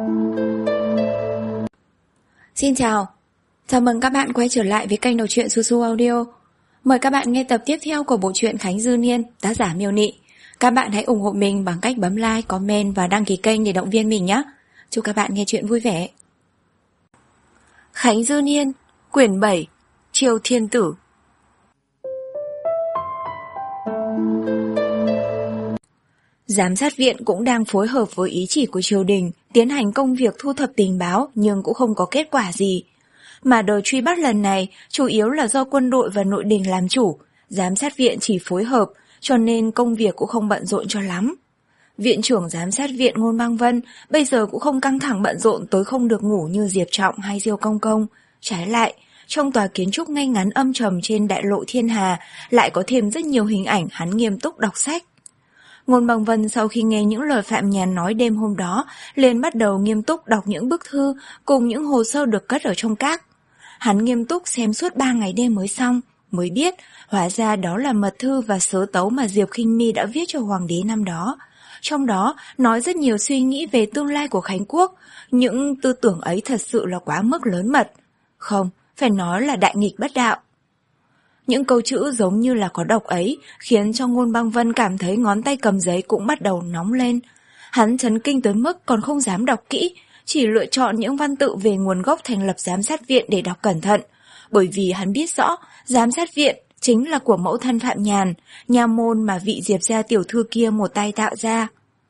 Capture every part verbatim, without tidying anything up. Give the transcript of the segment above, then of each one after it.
Xin chào, chào mừng các bạn quay trở lại với kênh đọc truyện Su Su Audio. Mời các bạn nghe tập tiếp theo của bộ truyện Khánh Dư Niên, tác giả Miêu Nị. Các bạn hãy ủng hộ mình bằng cách bấm like, comment và đăng ký kênh để động viên mình nhé. Chúc các bạn nghe truyện vui vẻ. Khánh Dư Niên, quyển bảy, Triều Thiên Tử. Giám sát viện cũng đang phối hợp với ý chỉ của triều đình tiến hành công việc thu thập tình báo nhưng cũng không có kết quả gì. Mà đợt truy bắt lần này chủ yếu là do quân đội và nội đình làm chủ, giám sát viện chỉ phối hợp cho nên công việc cũng không bận rộn cho lắm. Viện trưởng giám sát viện Ngôn Băng Vân bây giờ cũng không căng thẳng bận rộn tới không được ngủ như Diệp Trọng hay Diêu Công Công. Trái lại, trong tòa kiến trúc ngay ngắn âm trầm trên đại lộ Thiên Hà lại có thêm rất nhiều hình ảnh hắn nghiêm túc đọc sách. Ngôn Băng Vân sau khi nghe những lời Phạm Nhàn nói đêm hôm đó, liền bắt đầu nghiêm túc đọc những bức thư cùng những hồ sơ được cất ở trong các. Hắn nghiêm túc xem suốt ba ngày đêm mới xong, mới biết hóa ra đó là mật thư và sớ tấu mà Diệp Khinh Mi đã viết cho hoàng đế năm đó. Trong đó nói rất nhiều suy nghĩ về tương lai của Khánh Quốc, những tư tưởng ấy thật sự là quá mức lớn mật. Không, phải nói là đại nghịch bất đạo. Những câu chữ giống như là có độc ấy khiến cho Ngôn Băng Vân cảm thấy ngón tay cầm giấy cũng bắt đầu nóng lên. Hắn chấn kinh tới mức còn không dám đọc kỹ, chỉ lựa chọn những văn tự về nguồn gốc thành lập giám sát viện để đọc cẩn thận, bởi vì hắn biết rõ giám sát viện chính là của mẫu thân Phạm Nhàn, nha môn mà vị Diệp gia tiểu thư kia một tay tạo ra.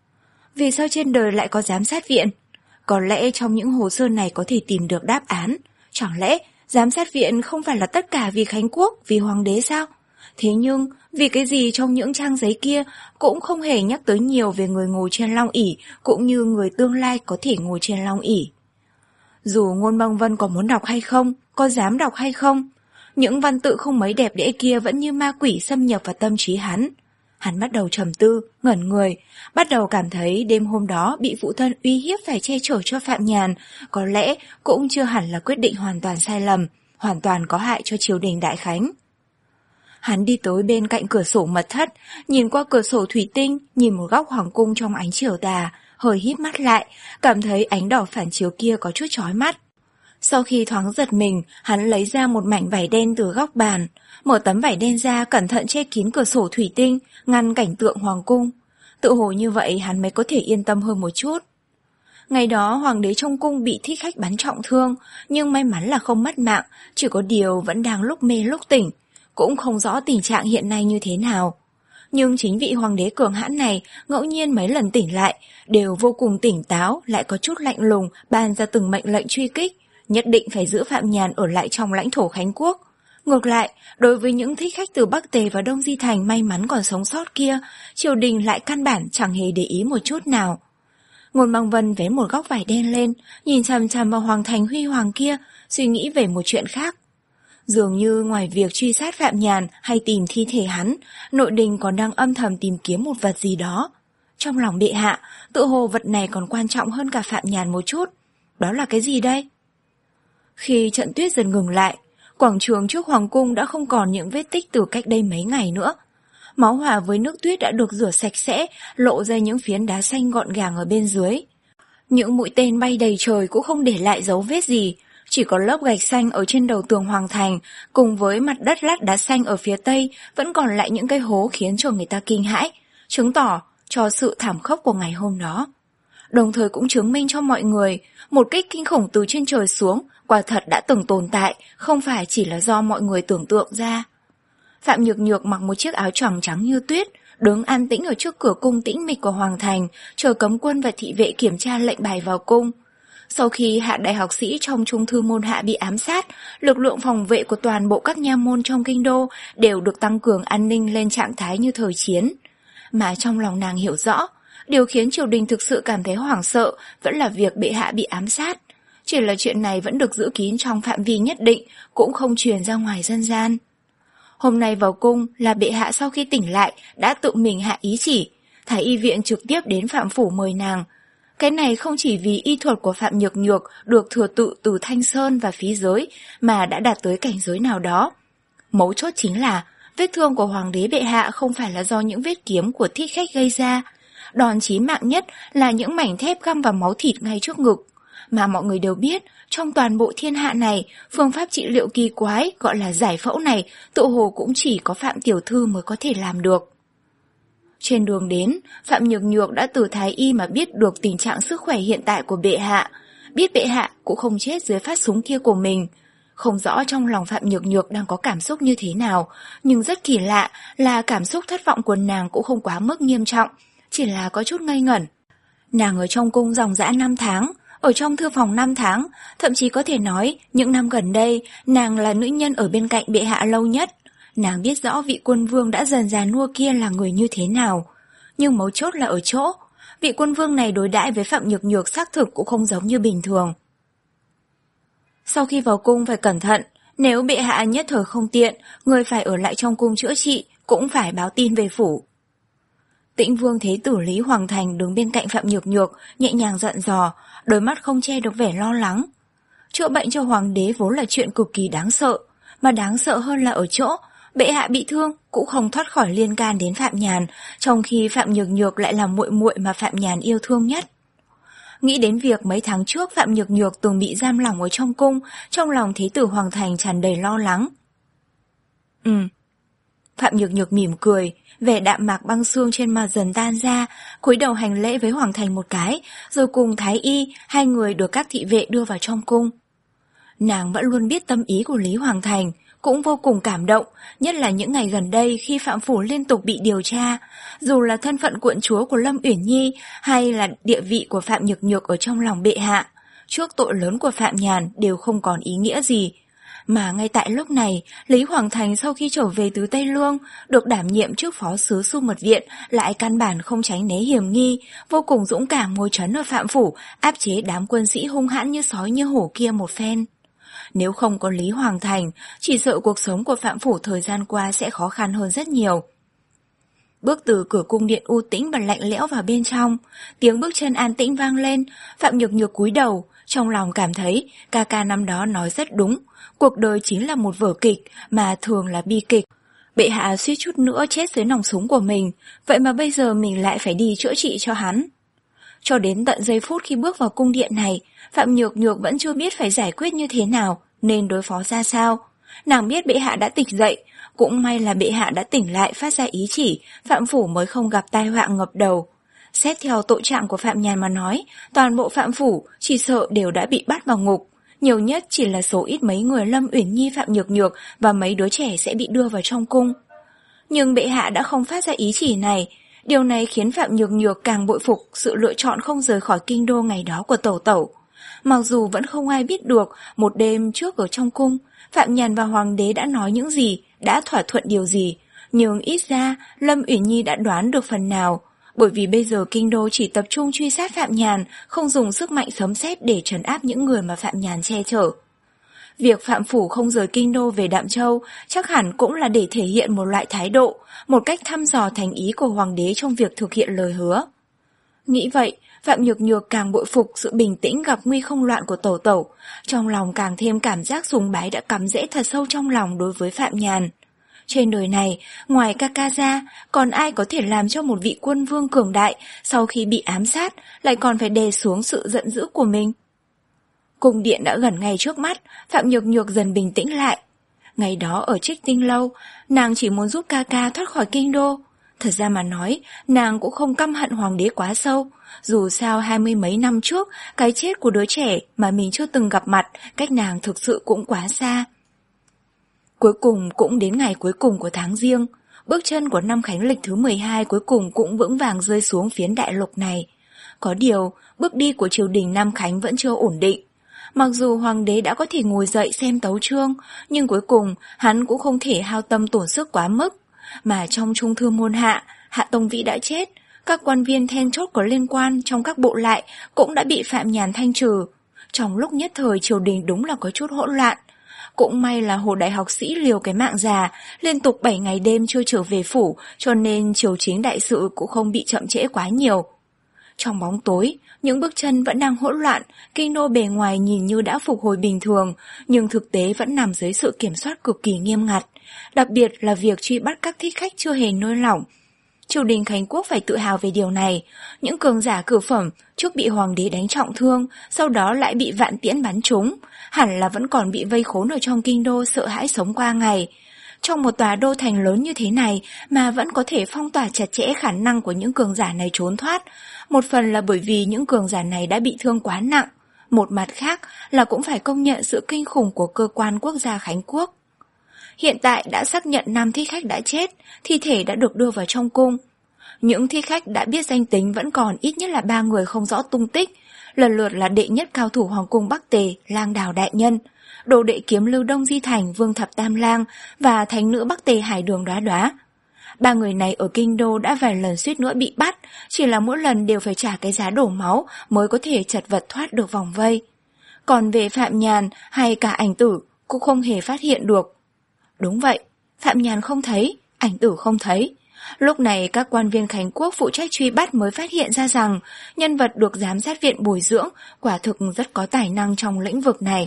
Vì sao trên đời lại có giám sát viện? Có lẽ trong những hồ sơ này có thể tìm được đáp án. Chẳng lẽ giám sát viện không phải là tất cả vì Khánh Quốc, vì hoàng đế sao? Thế nhưng, vì cái gì trong những trang giấy kia cũng không hề nhắc tới nhiều về người ngồi trên long ỷ cũng như người tương lai có thể ngồi trên long ỷ. Dù Ngôn Băng Vân có muốn đọc hay không, có dám đọc hay không, những văn tự không mấy đẹp đẽ kia vẫn như ma quỷ xâm nhập vào tâm trí hắn. Hắn bắt đầu trầm tư, ngẩn người, bắt đầu cảm thấy đêm hôm đó bị phụ thân uy hiếp phải che chở cho Phạm Nhàn, có lẽ cũng chưa hẳn là quyết định hoàn toàn sai lầm, hoàn toàn có hại cho triều đình Đại Khánh. Hắn đi tới bên cạnh cửa sổ mật thất, nhìn qua cửa sổ thủy tinh, nhìn một góc hoàng cung trong ánh chiều tà, hơi híp mắt lại, cảm thấy ánh đỏ phản chiếu kia có chút chói mắt. Sau khi thoáng giật mình, hắn lấy ra một mảnh vải đen từ góc bàn, mở tấm vải đen ra cẩn thận che kín cửa sổ thủy tinh, ngăn cảnh tượng hoàng cung. Tự hồ như vậy hắn mới có thể yên tâm hơn một chút. Ngày đó hoàng đế trong cung bị thích khách bắn trọng thương, nhưng may mắn là không mất mạng, chỉ có điều vẫn đang lúc mê lúc tỉnh, cũng không rõ tình trạng hiện nay như thế nào. Nhưng chính vị hoàng đế cường hãn này ngẫu nhiên mấy lần tỉnh lại, đều vô cùng tỉnh táo, lại có chút lạnh lùng, ban ra từng mệnh lệnh truy kích, nhất định phải giữ Phạm Nhàn ở lại trong lãnh thổ Khánh Quốc. Ngược lại, đối với những thích khách từ Bắc Tề và Đông Di Thành may mắn còn sống sót kia, triều đình lại căn bản chẳng hề để ý một chút nào. Ngôn Băng Vân vén một góc vải đen lên, nhìn chằm chằm vào hoàng thành huy hoàng kia, suy nghĩ về một chuyện khác. Dường như ngoài việc truy sát Phạm Nhàn hay tìm thi thể hắn, nội đình còn đang âm thầm tìm kiếm một vật gì đó. Trong lòng bệ hạ, tự hồ vật này còn quan trọng hơn cả Phạm Nhàn một chút. Đó là cái gì đây? Khi trận tuyết dần ngừng lại, quảng trường trước hoàng cung đã không còn những vết tích từ cách đây mấy ngày nữa. Máu hòa với nước tuyết đã được rửa sạch sẽ, lộ ra những phiến đá xanh gọn gàng ở bên dưới. Những mũi tên bay đầy trời cũng không để lại dấu vết gì, chỉ có lớp gạch xanh ở trên đầu tường hoàng thành, cùng với mặt đất lát đá xanh ở phía tây vẫn còn lại những cái hố khiến cho người ta kinh hãi, chứng tỏ cho sự thảm khốc của ngày hôm đó. Đồng thời cũng chứng minh cho mọi người, một kích kinh khủng từ trên trời xuống quả thật đã từng tồn tại, không phải chỉ là do mọi người tưởng tượng ra. Phạm Nhược Nhược mặc một chiếc áo choàng trắng như tuyết, đứng an tĩnh ở trước cửa cung tĩnh mịch của hoàng thành, chờ cấm quân và thị vệ kiểm tra lệnh bài vào cung. Sau khi hạ đại học sĩ trong trung thư môn hạ bị ám sát, lực lượng phòng vệ của toàn bộ các nha môn trong kinh đô đều được tăng cường an ninh lên trạng thái như thời chiến. Mà trong lòng nàng hiểu rõ, điều khiến triều đình thực sự cảm thấy hoảng sợ vẫn là việc bệ hạ bị ám sát. Chỉ là chuyện này vẫn được giữ kín trong phạm vi nhất định, cũng không truyền ra ngoài dân gian. Hôm nay vào cung là bệ hạ sau khi tỉnh lại đã tự mình hạ ý chỉ, Thái y viện trực tiếp đến Phạm phủ mời nàng. Cái này không chỉ vì y thuật của Phạm Nhược Nhược được thừa tự từ Thanh Sơn và Phí Giới mà đã đạt tới cảnh giới nào đó. Mấu chốt chính là vết thương của hoàng đế bệ hạ không phải là do những vết kiếm của thích khách gây ra, Đòn chí mạng nhất là những mảnh thép găm vào máu thịt ngay trước ngực. Mà mọi người đều biết, trong toàn bộ thiên hạ này, phương pháp trị liệu kỳ quái gọi là giải phẫu này tự hồ cũng chỉ có Phạm tiểu thư mới có thể làm được. Trên đường đến, Phạm Nhược Nhược đã từ thái y mà biết được tình trạng sức khỏe hiện tại của bệ hạ. Biết bệ hạ cũng không chết dưới phát súng kia của mình. Không rõ trong lòng Phạm Nhược Nhược đang có cảm xúc như thế nào, nhưng rất kỳ lạ là cảm xúc thất vọng của nàng cũng không quá mức nghiêm trọng, chỉ là có chút ngây ngẩn. Nàng ở trong cung dòng dã năm tháng, ở trong thư phòng năm tháng, thậm chí có thể nói những năm gần đây nàng là nữ nhân ở bên cạnh bệ hạ lâu nhất. Nàng biết rõ vị quân vương đã dần già nua kia là người như thế nào. Nhưng mấu chốt là ở chỗ, vị quân vương này đối đãi với Phạm Nhược Nhược xác thực cũng không giống như bình thường. Sau khi vào cung phải cẩn thận, nếu bệ hạ nhất thời không tiện, người phải ở lại trong cung chữa trị, cũng phải báo tin về phủ. Tĩnh vương thế tử Lý Hoàng Thành đứng bên cạnh Phạm Nhược Nhược, nhẹ nhàng dặn dò, đôi mắt không che được vẻ lo lắng. Chữa bệnh cho hoàng đế vốn là chuyện cực kỳ đáng sợ, mà đáng sợ hơn là ở chỗ, bệ hạ bị thương cũng không thoát khỏi liên can đến Phạm Nhàn, trong khi Phạm Nhược Nhược lại là muội muội mà Phạm Nhàn yêu thương nhất. Nghĩ đến việc mấy tháng trước Phạm Nhược Nhược từng bị giam lỏng ở trong cung, trong lòng thế tử Hoàng Thành tràn đầy lo lắng. Ừ. Phạm Nhược Nhược mỉm cười, vẻ đạm mạc băng xương trên mặt dần tan ra, cúi đầu hành lễ với Hoàng Thành một cái, rồi cùng thái y, hai người được các thị vệ đưa vào trong cung. Nàng vẫn luôn biết tâm ý của Lý Hoàng Thành, cũng vô cùng cảm động, nhất là những ngày gần đây khi Phạm Phủ liên tục bị điều tra, dù là thân phận quận chúa của Lâm Uyển Nhi hay là địa vị của Phạm Nhược Nhược ở trong lòng bệ hạ, trước tội lớn của Phạm Nhàn đều không còn ý nghĩa gì. Mà ngay tại lúc này, Lý Hoàng Thành sau khi trở về từ Tây Lương, được đảm nhiệm chức phó sứ Xu Mật Viện, lại căn bản không tránh né hiểm nghi, vô cùng dũng cảm ngồi trấn ở Phạm Phủ, áp chế đám quân sĩ hung hãn như sói như hổ kia một phen. Nếu không có Lý Hoàng Thành, chỉ sợ cuộc sống của Phạm Phủ thời gian qua sẽ khó khăn hơn rất nhiều. Bước từ cửa cung điện u tĩnh và lạnh lẽo vào bên trong, tiếng bước chân an tĩnh vang lên, Phạm Nhược Nhược cúi đầu, trong lòng cảm thấy ca ca năm đó nói rất đúng, cuộc đời chính là một vở kịch mà thường là bi kịch. Bệ hạ suýt chút nữa chết dưới nòng súng của mình, vậy mà bây giờ mình lại phải đi chữa trị cho hắn. Cho đến tận giây phút khi bước vào cung điện này, Phạm Nhược Nhược vẫn chưa biết phải giải quyết như thế nào, nên đối phó ra sao. Nàng biết bệ hạ đã tỉnh dậy, cũng may là bệ hạ đã tỉnh lại phát ra ý chỉ, Phạm Phủ mới không gặp tai họa ngập đầu. Xét theo tội trạng của Phạm Nhàn mà nói, toàn bộ Phạm Phủ chỉ sợ đều đã bị bắt vào ngục. Nhiều nhất chỉ là số ít mấy người Lâm Uyển Nhi, Phạm Nhược Nhược và mấy đứa trẻ sẽ bị đưa vào trong cung. Nhưng bệ hạ đã không phát ra ý chỉ này. Điều này khiến Phạm Nhược Nhược càng bội phục sự lựa chọn không rời khỏi kinh đô ngày đó của tẩu tẩu. Mặc dù vẫn không ai biết được một đêm trước ở trong cung, Phạm Nhàn và Hoàng đế đã nói những gì, đã thỏa thuận điều gì, nhưng ít ra Lâm Uyển Nhi đã đoán được phần nào. Bởi vì bây giờ kinh đô chỉ tập trung truy sát Phạm Nhàn, không dùng sức mạnh sấm sét để trấn áp những người mà Phạm Nhàn che chở. Việc Phạm Phủ không rời kinh đô về Đạm Châu chắc hẳn cũng là để thể hiện một loại thái độ, một cách thăm dò thành ý của Hoàng đế trong việc thực hiện lời hứa. Nghĩ vậy, Phạm Nhược Nhược càng bội phục sự bình tĩnh gặp nguy không loạn của tẩu tẩu, trong lòng càng thêm cảm giác sùng bái đã cắm rễ thật sâu trong lòng đối với Phạm Nhàn. Trên đời này, ngoài ca ca ra, còn ai có thể làm cho một vị quân vương cường đại sau khi bị ám sát lại còn phải đè xuống sự giận dữ của mình? Cung điện đã gần ngay trước mắt, Phạm Nhược Nhược dần bình tĩnh lại. Ngày đó ở Trích Tinh Lâu, nàng chỉ muốn giúp ca ca thoát khỏi kinh đô. Thật ra mà nói, nàng cũng không căm hận hoàng đế quá sâu. Dù sao hai mươi mấy năm trước, cái chết của đứa trẻ mà mình chưa từng gặp mặt, cách nàng thực sự cũng quá xa. Cuối cùng cũng đến ngày cuối cùng của tháng Giêng, bước chân của năm Khánh Lịch thứ mười hai cuối cùng cũng vững vàng rơi xuống phiến đại lục này. Có điều, bước đi của triều đình Nam Khánh vẫn chưa ổn định. Mặc dù hoàng đế đã có thể ngồi dậy xem tấu chương, nhưng cuối cùng hắn cũng không thể hao tâm tổn sức quá mức. Mà trong trung thư môn hạ, Hạ Tông Vĩ đã chết, các quan viên then chốt có liên quan trong các bộ lại cũng đã bị Phạm Nhàn thanh trừ. Trong lúc nhất thời triều đình đúng là có chút hỗn loạn. Cũng may là Hồ Đại Học Sĩ liều cái mạng già, liên tục bảy ngày đêm chưa trở về phủ, cho nên triều chính đại sự cũng không bị chậm trễ quá nhiều. Trong bóng tối, những bước chân vẫn đang hỗn loạn, kinh đô bề ngoài nhìn như đã phục hồi bình thường, nhưng thực tế vẫn nằm dưới sự kiểm soát cực kỳ nghiêm ngặt, đặc biệt là việc truy bắt các thích khách chưa hề nới lỏng. triều đình Khánh Quốc phải tự hào về điều này. Những cường giả cửu phẩm trước bị hoàng đế đánh trọng thương, sau đó lại bị vạn tiễn bắn trúng, hẳn là vẫn còn bị vây khốn ở trong kinh đô sợ hãi sống qua ngày. Trong một tòa đô thành lớn như thế này mà vẫn có thể phong tỏa chặt chẽ khả năng của những cường giả này trốn thoát, một phần là bởi vì những cường giả này đã bị thương quá nặng, một mặt khác là cũng phải công nhận sự kinh khủng của cơ quan quốc gia Khánh Quốc. Hiện tại đã xác nhận năm thích khách đã chết, thi thể đã được đưa vào trong cung. Những thích khách đã biết danh tính vẫn còn ít nhất là ba người không rõ tung tích, lần lượt là đệ nhất cao thủ Hoàng cung Bắc Tề, Lang Đào Đại Nhân, đồ đệ kiếm lưu Đông Di Thành, Vương Thập Tam Lang và thánh nữ Bắc Tề Hải Đường Đoá Đoá. Ba người này ở kinh đô đã vài lần suýt nữa bị bắt, chỉ là mỗi lần đều phải trả cái giá đổ máu mới có thể chật vật thoát được vòng vây. Còn về Phạm Nhàn hay cả Ảnh Tử cũng không hề phát hiện được. Đúng vậy, Phạm Nhàn không thấy, Ảnh Tử không thấy. Lúc này các quan viên Khánh Quốc phụ trách truy bắt mới phát hiện ra rằng nhân vật được giám sát viện bồi dưỡng quả thực rất có tài năng trong lĩnh vực này.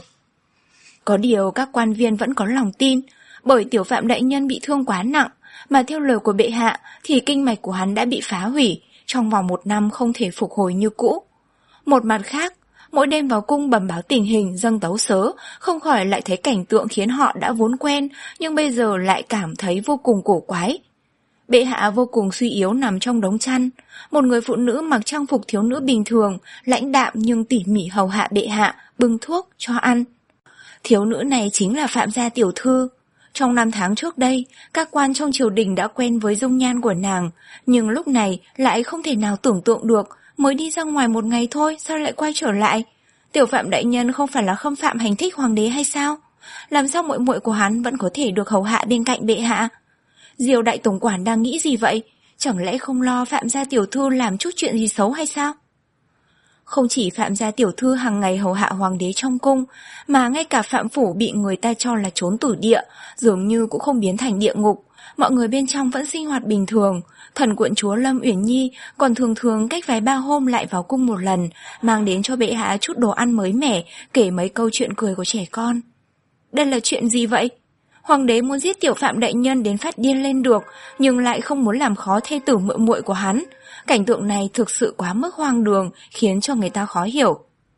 Có điều các quan viên vẫn có lòng tin, bởi tiểu Phạm đại nhân bị thương quá nặng, mà theo lời của bệ hạ thì kinh mạch của hắn đã bị phá hủy, trong vòng một năm không thể phục hồi như cũ. Một mặt khác, mỗi đêm vào cung bẩm báo tình hình dâng tấu sớ, không khỏi lại thấy cảnh tượng khiến họ đã vốn quen nhưng bây giờ lại cảm thấy vô cùng cổ quái. Bệ hạ vô cùng suy yếu nằm trong đống chăn, một người phụ nữ mặc trang phục thiếu nữ bình thường, lãnh đạm nhưng tỉ mỉ hầu hạ bệ hạ, bưng thuốc, cho ăn. Thiếu nữ này chính là Phạm gia tiểu thư. Trong năm tháng trước đây, các quan trong triều đình đã quen với dung nhan của nàng, nhưng lúc này lại không thể nào tưởng tượng được, mới đi ra ngoài một ngày thôi sao lại quay trở lại. Tiểu Phạm đại nhân không phải là khâm phạm hành thích hoàng đế hay sao? Làm sao muội muội của hắn vẫn có thể được hầu hạ bên cạnh bệ hạ? Diêu đại tổng quản đang nghĩ gì vậy? Chẳng lẽ không lo Phạm gia tiểu thư làm chút chuyện gì xấu hay sao? Không chỉ Phạm gia tiểu thư hàng ngày hầu hạ hoàng đế trong cung, mà ngay cả Phạm phủ bị người ta cho là trốn tử địa, dường như cũng không biến thành địa ngục. Mọi người bên trong vẫn sinh hoạt bình thường. Thần quận chúa Lâm Uyển Nhi còn thường thường cách vài ba hôm lại vào cung một lần, mang đến cho bệ hạ chút đồ ăn mới mẻ, kể mấy câu chuyện cười của trẻ con. Đây là chuyện gì vậy? Hoàng đế muốn giết tiểu Phạm đại nhân đến phát điên lên được, nhưng lại không muốn làm khó thê tử muội muội của hắn. Cảnh tượng này thực sự quá mức hoang đường, khiến cho người ta khó hiểu.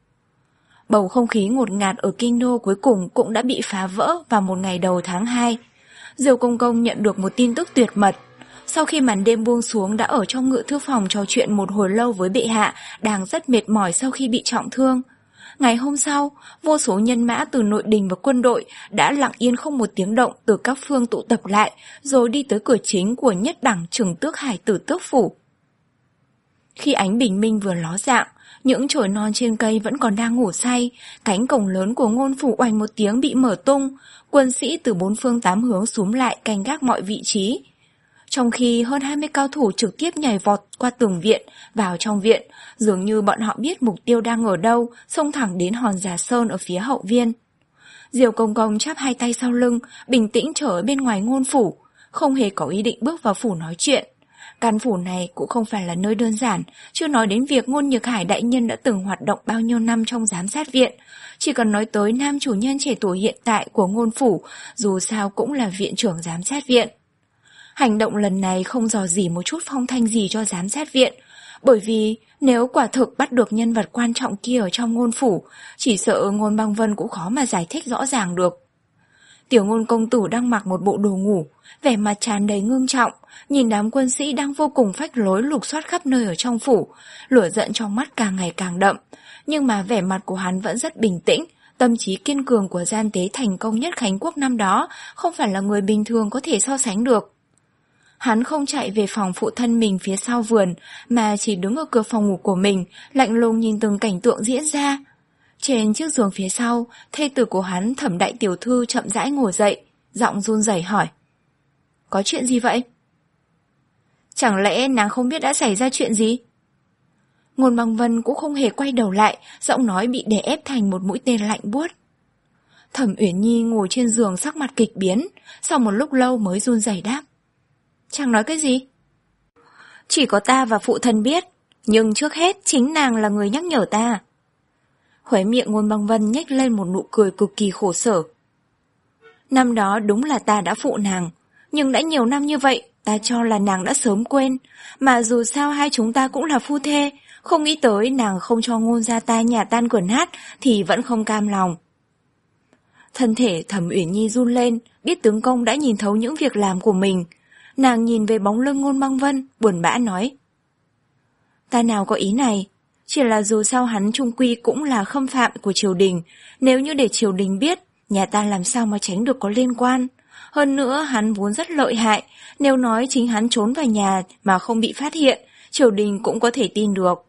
Bầu không khí ngột ngạt ở kinh đô cuối cùng cũng đã bị phá vỡ vào một ngày đầu tháng hai. Diêu Công Công nhận được một tin tức tuyệt mật. Sau khi màn đêm buông xuống đã ở trong ngự thư phòng trò chuyện một hồi lâu với bệ hạ, đang rất mệt mỏi sau khi bị trọng thương. Ngày hôm sau, vô số nhân mã từ nội đình và quân đội đã lặng yên không một tiếng động từ các phương tụ tập lại, rồi đi tới cửa chính của nhất đẳng Trừng Tước Hải Tử Tước Phủ. Khi ánh bình minh vừa ló dạng, những chồi non trên cây vẫn còn đang ngủ say, cánh cổng lớn của ngôn phủ oành một tiếng bị mở tung, quân sĩ từ bốn phương tám hướng xúm lại canh gác mọi vị trí. Trong khi hơn hai mươi cao thủ trực tiếp nhảy vọt qua tường viện, vào trong viện, dường như bọn họ biết mục tiêu đang ở đâu, xông thẳng đến hòn Già Sơn ở phía hậu viên. Diêu Công Công chắp hai tay sau lưng, bình tĩnh chờ ở bên ngoài ngôn phủ, không hề có ý định bước vào phủ nói chuyện. Căn phủ này cũng không phải là nơi đơn giản, chưa nói đến việc Ngôn Nhược Hải đại nhân đã từng hoạt động bao nhiêu năm trong giám sát viện. Chỉ cần nói tới nam chủ nhân trẻ tuổi hiện tại của ngôn phủ, dù sao cũng là viện trưởng giám sát viện. Hành động lần này không dò dỉ một chút phong thanh gì cho giám sát viện, bởi vì nếu quả thực bắt được nhân vật quan trọng kia ở trong ngôn phủ, chỉ sợ Ngôn Băng Vân cũng khó mà giải thích rõ ràng được. Tiểu Ngôn công tử đang mặc một bộ đồ ngủ, vẻ mặt tràn đầy ngưng trọng, nhìn đám quân sĩ đang vô cùng phách lối lục soát khắp nơi ở trong phủ, lửa giận trong mắt càng ngày càng đậm, nhưng mà vẻ mặt của hắn vẫn rất bình tĩnh. Tâm trí kiên cường của gian tế thành công nhất Khánh Quốc năm đó không phải là người bình thường có thể so sánh được. Hắn không chạy về phòng phụ thân mình phía sau vườn, mà chỉ đứng ở cửa phòng ngủ của mình, lạnh lùng nhìn từng cảnh tượng diễn ra. Trên chiếc giường phía sau, thê tử của hắn Thẩm đại tiểu thư chậm rãi ngồi dậy, giọng run rẩy hỏi: Có chuyện gì vậy? Chẳng lẽ nàng không biết đã xảy ra chuyện gì? Ngôn Băng Vân cũng không hề quay đầu lại, giọng nói bị đè ép thành một mũi tên lạnh buốt. Thẩm Uyển Nhi ngồi trên giường sắc mặt kịch biến, sau một lúc lâu mới run rẩy đáp: Chàng nói cái gì? Chỉ có ta và phụ thân biết, nhưng trước hết chính nàng là người nhắc nhở ta. Khóe miệng Ngôn Băng Vân nhếch lên một nụ cười cực kỳ khổ sở. Năm đó đúng là ta đã phụ nàng, nhưng đã nhiều năm như vậy, Ta cho là nàng đã sớm quên, mà dù sao hai chúng ta cũng là phu thê, không nghĩ tới nàng không cho Ngôn gia ta nhà tan cửa nát thì vẫn không cam lòng. Thân thể Thẩm Uyển Nhi run lên, biết tướng công đã nhìn thấu những việc làm của mình. Nàng nhìn về bóng lưng Ngôn Băng Vân, buồn bã nói. Ta nào có ý này, chỉ là dù sao hắn chung quy cũng là khâm phạm của triều đình, nếu như để triều đình biết, nhà ta làm sao mà tránh được có liên quan. Hơn nữa hắn vốn rất lợi hại, nếu nói chính hắn trốn vào nhà mà không bị phát hiện, triều đình cũng có thể tin được.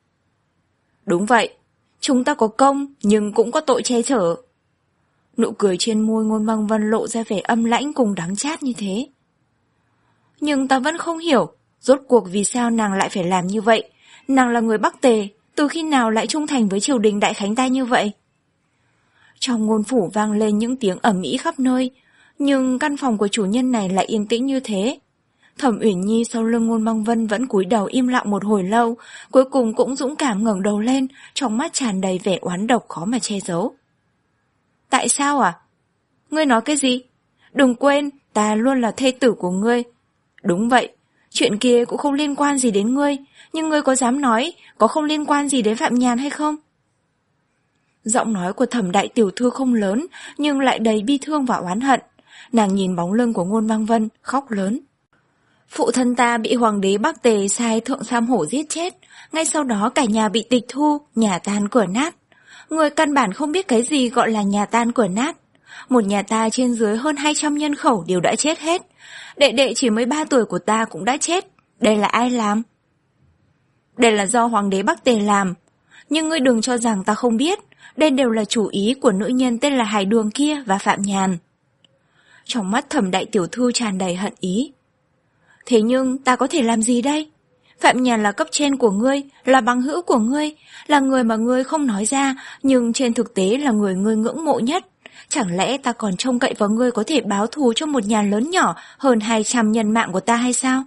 Đúng vậy, chúng ta có công nhưng cũng có tội che chở. Nụ cười trên môi Ngôn Băng Vân lộ ra vẻ âm lãnh cùng đắng chát như thế. Nhưng ta vẫn không hiểu, rốt cuộc vì sao nàng lại phải làm như vậy. Nàng là người Bắc Tề, từ khi nào lại trung thành với triều đình Đại Khánh ta như vậy? Trong ngôn phủ vang lên những tiếng ầm ĩ khắp nơi, nhưng căn phòng của chủ nhân này lại yên tĩnh như thế. Thẩm Uyển Nhi sau lưng Ngôn Băng Vân vẫn cúi đầu im lặng một hồi lâu, cuối cùng cũng dũng cảm ngẩng đầu lên, trong mắt tràn đầy vẻ oán độc khó mà che giấu. Tại sao à? Ngươi nói cái gì? Đừng quên, ta luôn là thê tử của ngươi. Đúng vậy, chuyện kia cũng không liên quan gì đến ngươi, nhưng ngươi có dám nói có không liên quan gì đến Phạm Nhàn hay không? Giọng nói của Thẩm đại tiểu thư không lớn, nhưng lại đầy bi thương và oán hận. Nàng nhìn bóng lưng của Ngôn Băng Vân, khóc lớn. Phụ thân ta bị hoàng đế Bắc Tề sai Thượng Sam Hổ giết chết, ngay sau đó cả nhà bị tịch thu, nhà tan cửa nát. Người căn bản không biết cái gì gọi là nhà tan cửa nát. Một nhà ta trên dưới hơn hai trăm nhân khẩu đều đã chết hết. Đệ đệ chỉ mới ba tuổi của ta cũng đã chết. Đây là ai làm? Đây là do hoàng đế Bắc Tề làm. Nhưng ngươi đừng cho rằng ta không biết. Đây đều là chủ ý của nữ nhân tên là Hải Đường kia và Phạm Nhàn. Trong mắt Thẩm đại tiểu thư tràn đầy hận ý. Thế nhưng ta có thể làm gì đây? Phạm Nhàn là cấp trên của ngươi, là bằng hữu của ngươi, là người mà ngươi không nói ra, nhưng trên thực tế là người ngươi ngưỡng mộ nhất. Chẳng lẽ ta còn trông cậy vào ngươi có thể báo thù cho một nhà lớn nhỏ hơn hai trăm nhân mạng của ta hay sao?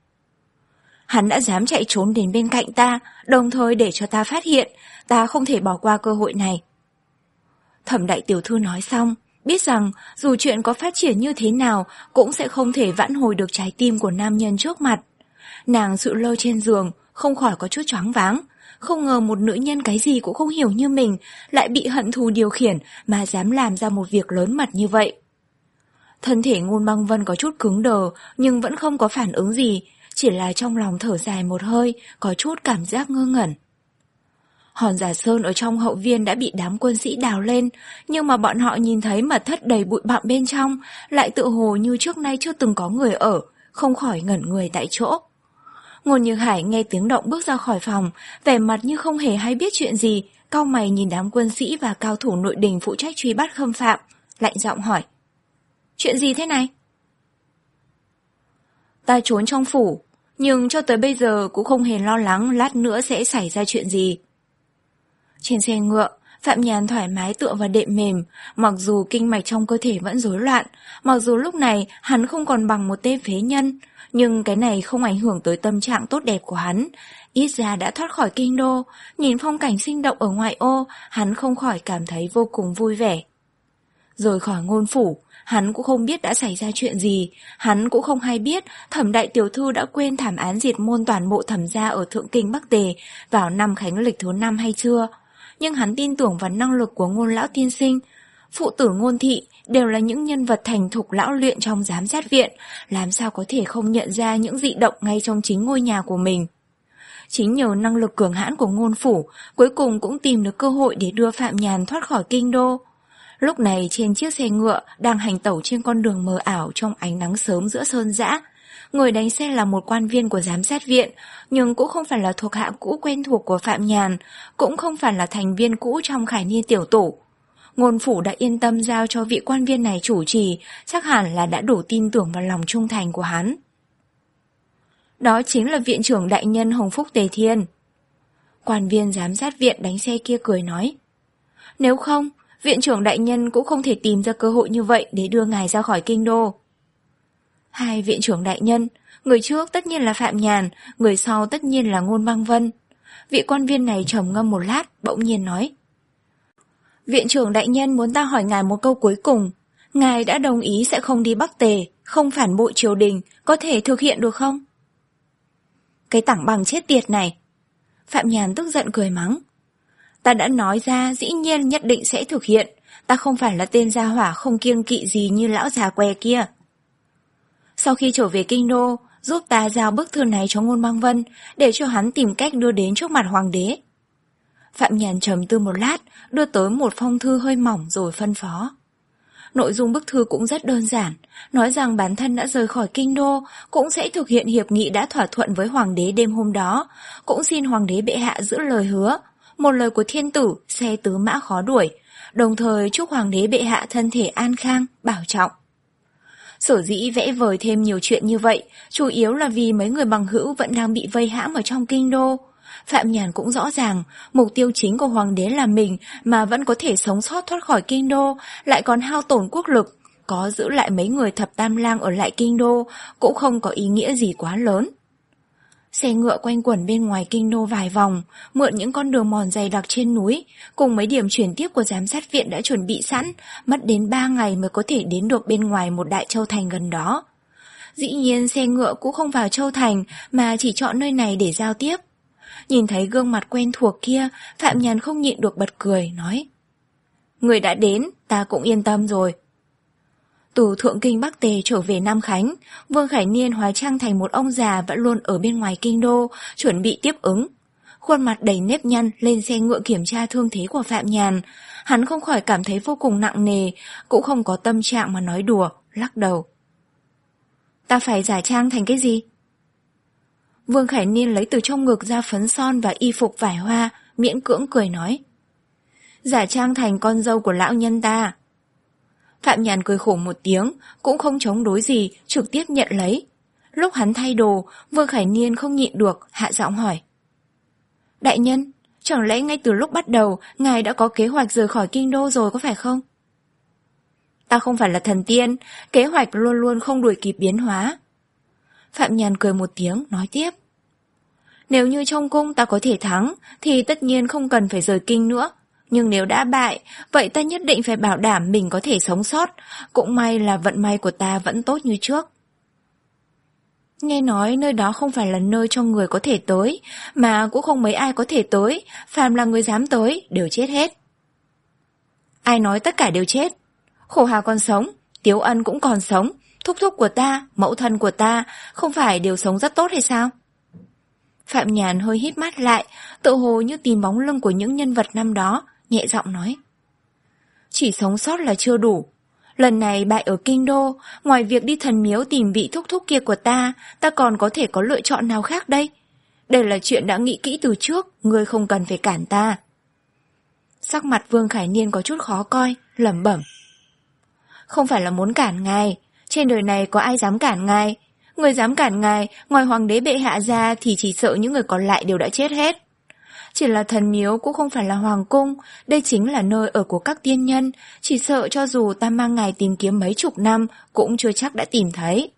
Hắn đã dám chạy trốn đến bên cạnh ta, đồng thời để cho ta phát hiện, ta không thể bỏ qua cơ hội này. Thẩm đại tiểu thư nói xong, biết rằng dù chuyện có phát triển như thế nào cũng sẽ không thể vãn hồi được trái tim của nam nhân trước mặt. Nàng sụi lơ trên giường, không khỏi có chút choáng váng. Không ngờ một nữ nhân cái gì cũng không hiểu như mình lại bị hận thù điều khiển mà dám làm ra một việc lớn mật như vậy. Thân thể Ngôn Băng Vân có chút cứng đờ nhưng vẫn không có phản ứng gì, chỉ là trong lòng thở dài một hơi, có chút cảm giác ngơ ngẩn. Hòn Giả Sơn ở trong hậu viên đã bị đám quân sĩ đào lên, nhưng mà bọn họ nhìn thấy mật thất đầy bụi bặm bên trong, lại tự hồ như trước nay chưa từng có người ở, không khỏi ngẩn người tại chỗ. Ngôn Như Hải nghe tiếng động bước ra khỏi phòng, vẻ mặt như không hề hay biết chuyện gì, cau mày nhìn đám quân sĩ và cao thủ nội đình phụ trách truy bắt khâm phạm, lạnh giọng hỏi. Chuyện gì thế này? Ta trốn trong phủ, nhưng cho tới bây giờ cũng không hề lo lắng lát nữa sẽ xảy ra chuyện gì. Trên xe ngựa, Phạm Nhàn thoải mái tựa vào đệm mềm, mặc dù kinh mạch trong cơ thể vẫn rối loạn, mặc dù lúc này hắn không còn bằng một tên phế nhân, nhưng cái này không ảnh hưởng tới tâm trạng tốt đẹp của hắn. Ít ra đã thoát khỏi kinh đô, nhìn phong cảnh sinh động ở ngoại ô, hắn không khỏi cảm thấy vô cùng vui vẻ. Rời khỏi ngôn phủ, hắn cũng không biết đã xảy ra chuyện gì, hắn cũng không hay biết Thẩm đại tiểu thư đã quên thảm án diệt môn toàn bộ Thẩm gia ở Thượng Kinh Bắc Tề vào năm khánh lịch thứ năm hay chưa. Nhưng hắn tin tưởng vào năng lực của Ngôn lão tiên sinh. Phụ tử Ngôn thị đều là những nhân vật thành thục lão luyện trong giám sát viện, làm sao có thể không nhận ra những dị động ngay trong chính ngôi nhà của mình. Chính nhờ năng lực cường hãn của Ngôn phủ, cuối cùng cũng tìm được cơ hội để đưa Phạm Nhàn thoát khỏi kinh đô. Lúc này trên chiếc xe ngựa đang hành tẩu trên con đường mờ ảo trong ánh nắng sớm giữa sơn dã. Người đánh xe là một quan viên của giám sát viện, nhưng cũng không phải là thuộc hạ cũ quen thuộc của Phạm Nhàn, cũng không phải là thành viên cũ trong Khải Niên tiểu tổ. Ngôn phủ đã yên tâm giao cho vị quan viên này chủ trì, chắc hẳn là đã đủ tin tưởng vào lòng trung thành của hắn. Đó chính là viện trưởng đại nhân Hồng Phúc Tề Thiên. Quan viên giám sát viện đánh xe kia cười nói. Nếu không, viện trưởng đại nhân cũng không thể tìm ra cơ hội như vậy để đưa ngài ra khỏi kinh đô. Hai viện trưởng đại nhân, người trước tất nhiên là Phạm Nhàn, người sau tất nhiên là Ngôn Băng Vân. Vị quan viên này trầm ngâm một lát, bỗng nhiên nói. Viện trưởng đại nhân muốn ta hỏi ngài một câu cuối cùng. Ngài đã đồng ý sẽ không đi Bắc Tề, không phản bội triều đình, có thể thực hiện được không? Cái tảng bằng chết tiệt này! Phạm Nhàn tức giận cười mắng. Ta đã nói ra dĩ nhiên nhất định sẽ thực hiện, ta không phải là tên gia hỏa không kiêng kỵ gì như lão già què kia. Sau khi trở về kinh đô, giúp ta giao bức thư này cho Ngôn Băng Vân, để cho hắn tìm cách đưa đến trước mặt hoàng đế. Phạm Nhàn trầm tư một lát, đưa tới một phong thư hơi mỏng rồi phân phó. Nội dung bức thư cũng rất đơn giản, nói rằng bản thân đã rời khỏi kinh đô, cũng sẽ thực hiện hiệp nghị đã thỏa thuận với hoàng đế đêm hôm đó, cũng xin hoàng đế bệ hạ giữ lời hứa, một lời của thiên tử, xe tứ mã khó đuổi, đồng thời chúc hoàng đế bệ hạ thân thể an khang, bảo trọng. Sở dĩ vẽ vời thêm nhiều chuyện như vậy, chủ yếu là vì mấy người bằng hữu vẫn đang bị vây hãm ở trong kinh đô. Phạm Nhàn cũng rõ ràng, mục tiêu chính của hoàng đế là mình mà vẫn có thể sống sót thoát khỏi kinh đô, lại còn hao tổn quốc lực, có giữ lại mấy người thập tam lang ở lại kinh đô cũng không có ý nghĩa gì quá lớn. Xe ngựa quanh quẩn bên ngoài kinh đô vài vòng, mượn những con đường mòn dày đặc trên núi, cùng mấy điểm chuyển tiếp của giám sát viện đã chuẩn bị sẵn, mất đến ba ngày mới có thể đến được bên ngoài một đại châu thành gần đó. Dĩ nhiên xe ngựa cũng không vào châu thành mà chỉ chọn nơi này để giao tiếp. Nhìn thấy gương mặt quen thuộc kia, Phạm Nhàn không nhịn được bật cười, nói: Người đã đến, ta cũng yên tâm rồi. Từ Thượng Kinh Bắc Tề trở về Nam Khánh, Vương Khải Niên hóa trang thành một ông già vẫn luôn ở bên ngoài kinh đô, chuẩn bị tiếp ứng. Khuôn mặt đầy nếp nhăn lên xe ngựa kiểm tra thương thế của Phạm Nhàn, hắn không khỏi cảm thấy vô cùng nặng nề, cũng không có tâm trạng mà nói đùa, lắc đầu. Ta phải giả trang thành cái gì? Vương Khải Niên lấy từ trong ngực ra phấn son và y phục vải hoa, miễn cưỡng cười nói. Giả trang thành con dâu của lão nhân ta. Phạm Nhàn cười khổ một tiếng, cũng không chống đối gì, trực tiếp nhận lấy. Lúc hắn thay đồ, Vương Khải Niên không nhịn được, hạ giọng hỏi. Đại nhân, chẳng lẽ ngay từ lúc bắt đầu, ngài đã có kế hoạch rời khỏi kinh đô rồi có phải không? Ta không phải là thần tiên, kế hoạch luôn luôn không đuổi kịp biến hóa. Phạm Nhàn cười một tiếng, nói tiếp. Nếu như trong cung ta có thể thắng, thì tất nhiên không cần phải rời kinh nữa. Nhưng nếu đã bại, vậy ta nhất định phải bảo đảm mình có thể sống sót. Cũng may là vận may của ta vẫn tốt như trước. Nghe nói nơi đó không phải là nơi cho người có thể tới, mà cũng không mấy ai có thể tới, phàm là người dám tới, đều chết hết. Ai nói tất cả đều chết? Khổ Hà còn sống, Tiếu Ân cũng còn sống, thúc thúc của ta, mẫu thân của ta, không phải đều sống rất tốt hay sao? Phạm Nhàn hơi hít mắt lại, tự hồ như tìm bóng lưng của những nhân vật năm đó, nhẹ giọng nói. Chỉ sống sót là chưa đủ. Lần này bại ở kinh đô, ngoài việc đi thần miếu tìm vị thúc thúc kia của ta, ta còn có thể có lựa chọn nào khác đây? Đây là chuyện đã nghĩ kỹ từ trước, ngươi không cần phải cản ta. Sắc mặt Vương Khải Niên có chút khó coi, lẩm bẩm. Không phải là muốn cản ngài, trên đời này có ai dám cản ngài? Người dám cản ngài, ngoài hoàng đế bệ hạ ra thì chỉ sợ những người còn lại đều đã chết hết. Chỉ là thần miếu cũng không phải là hoàng cung, đây chính là nơi ở của các tiên nhân, chỉ sợ cho dù ta mang ngài tìm kiếm mấy chục năm cũng chưa chắc đã tìm thấy.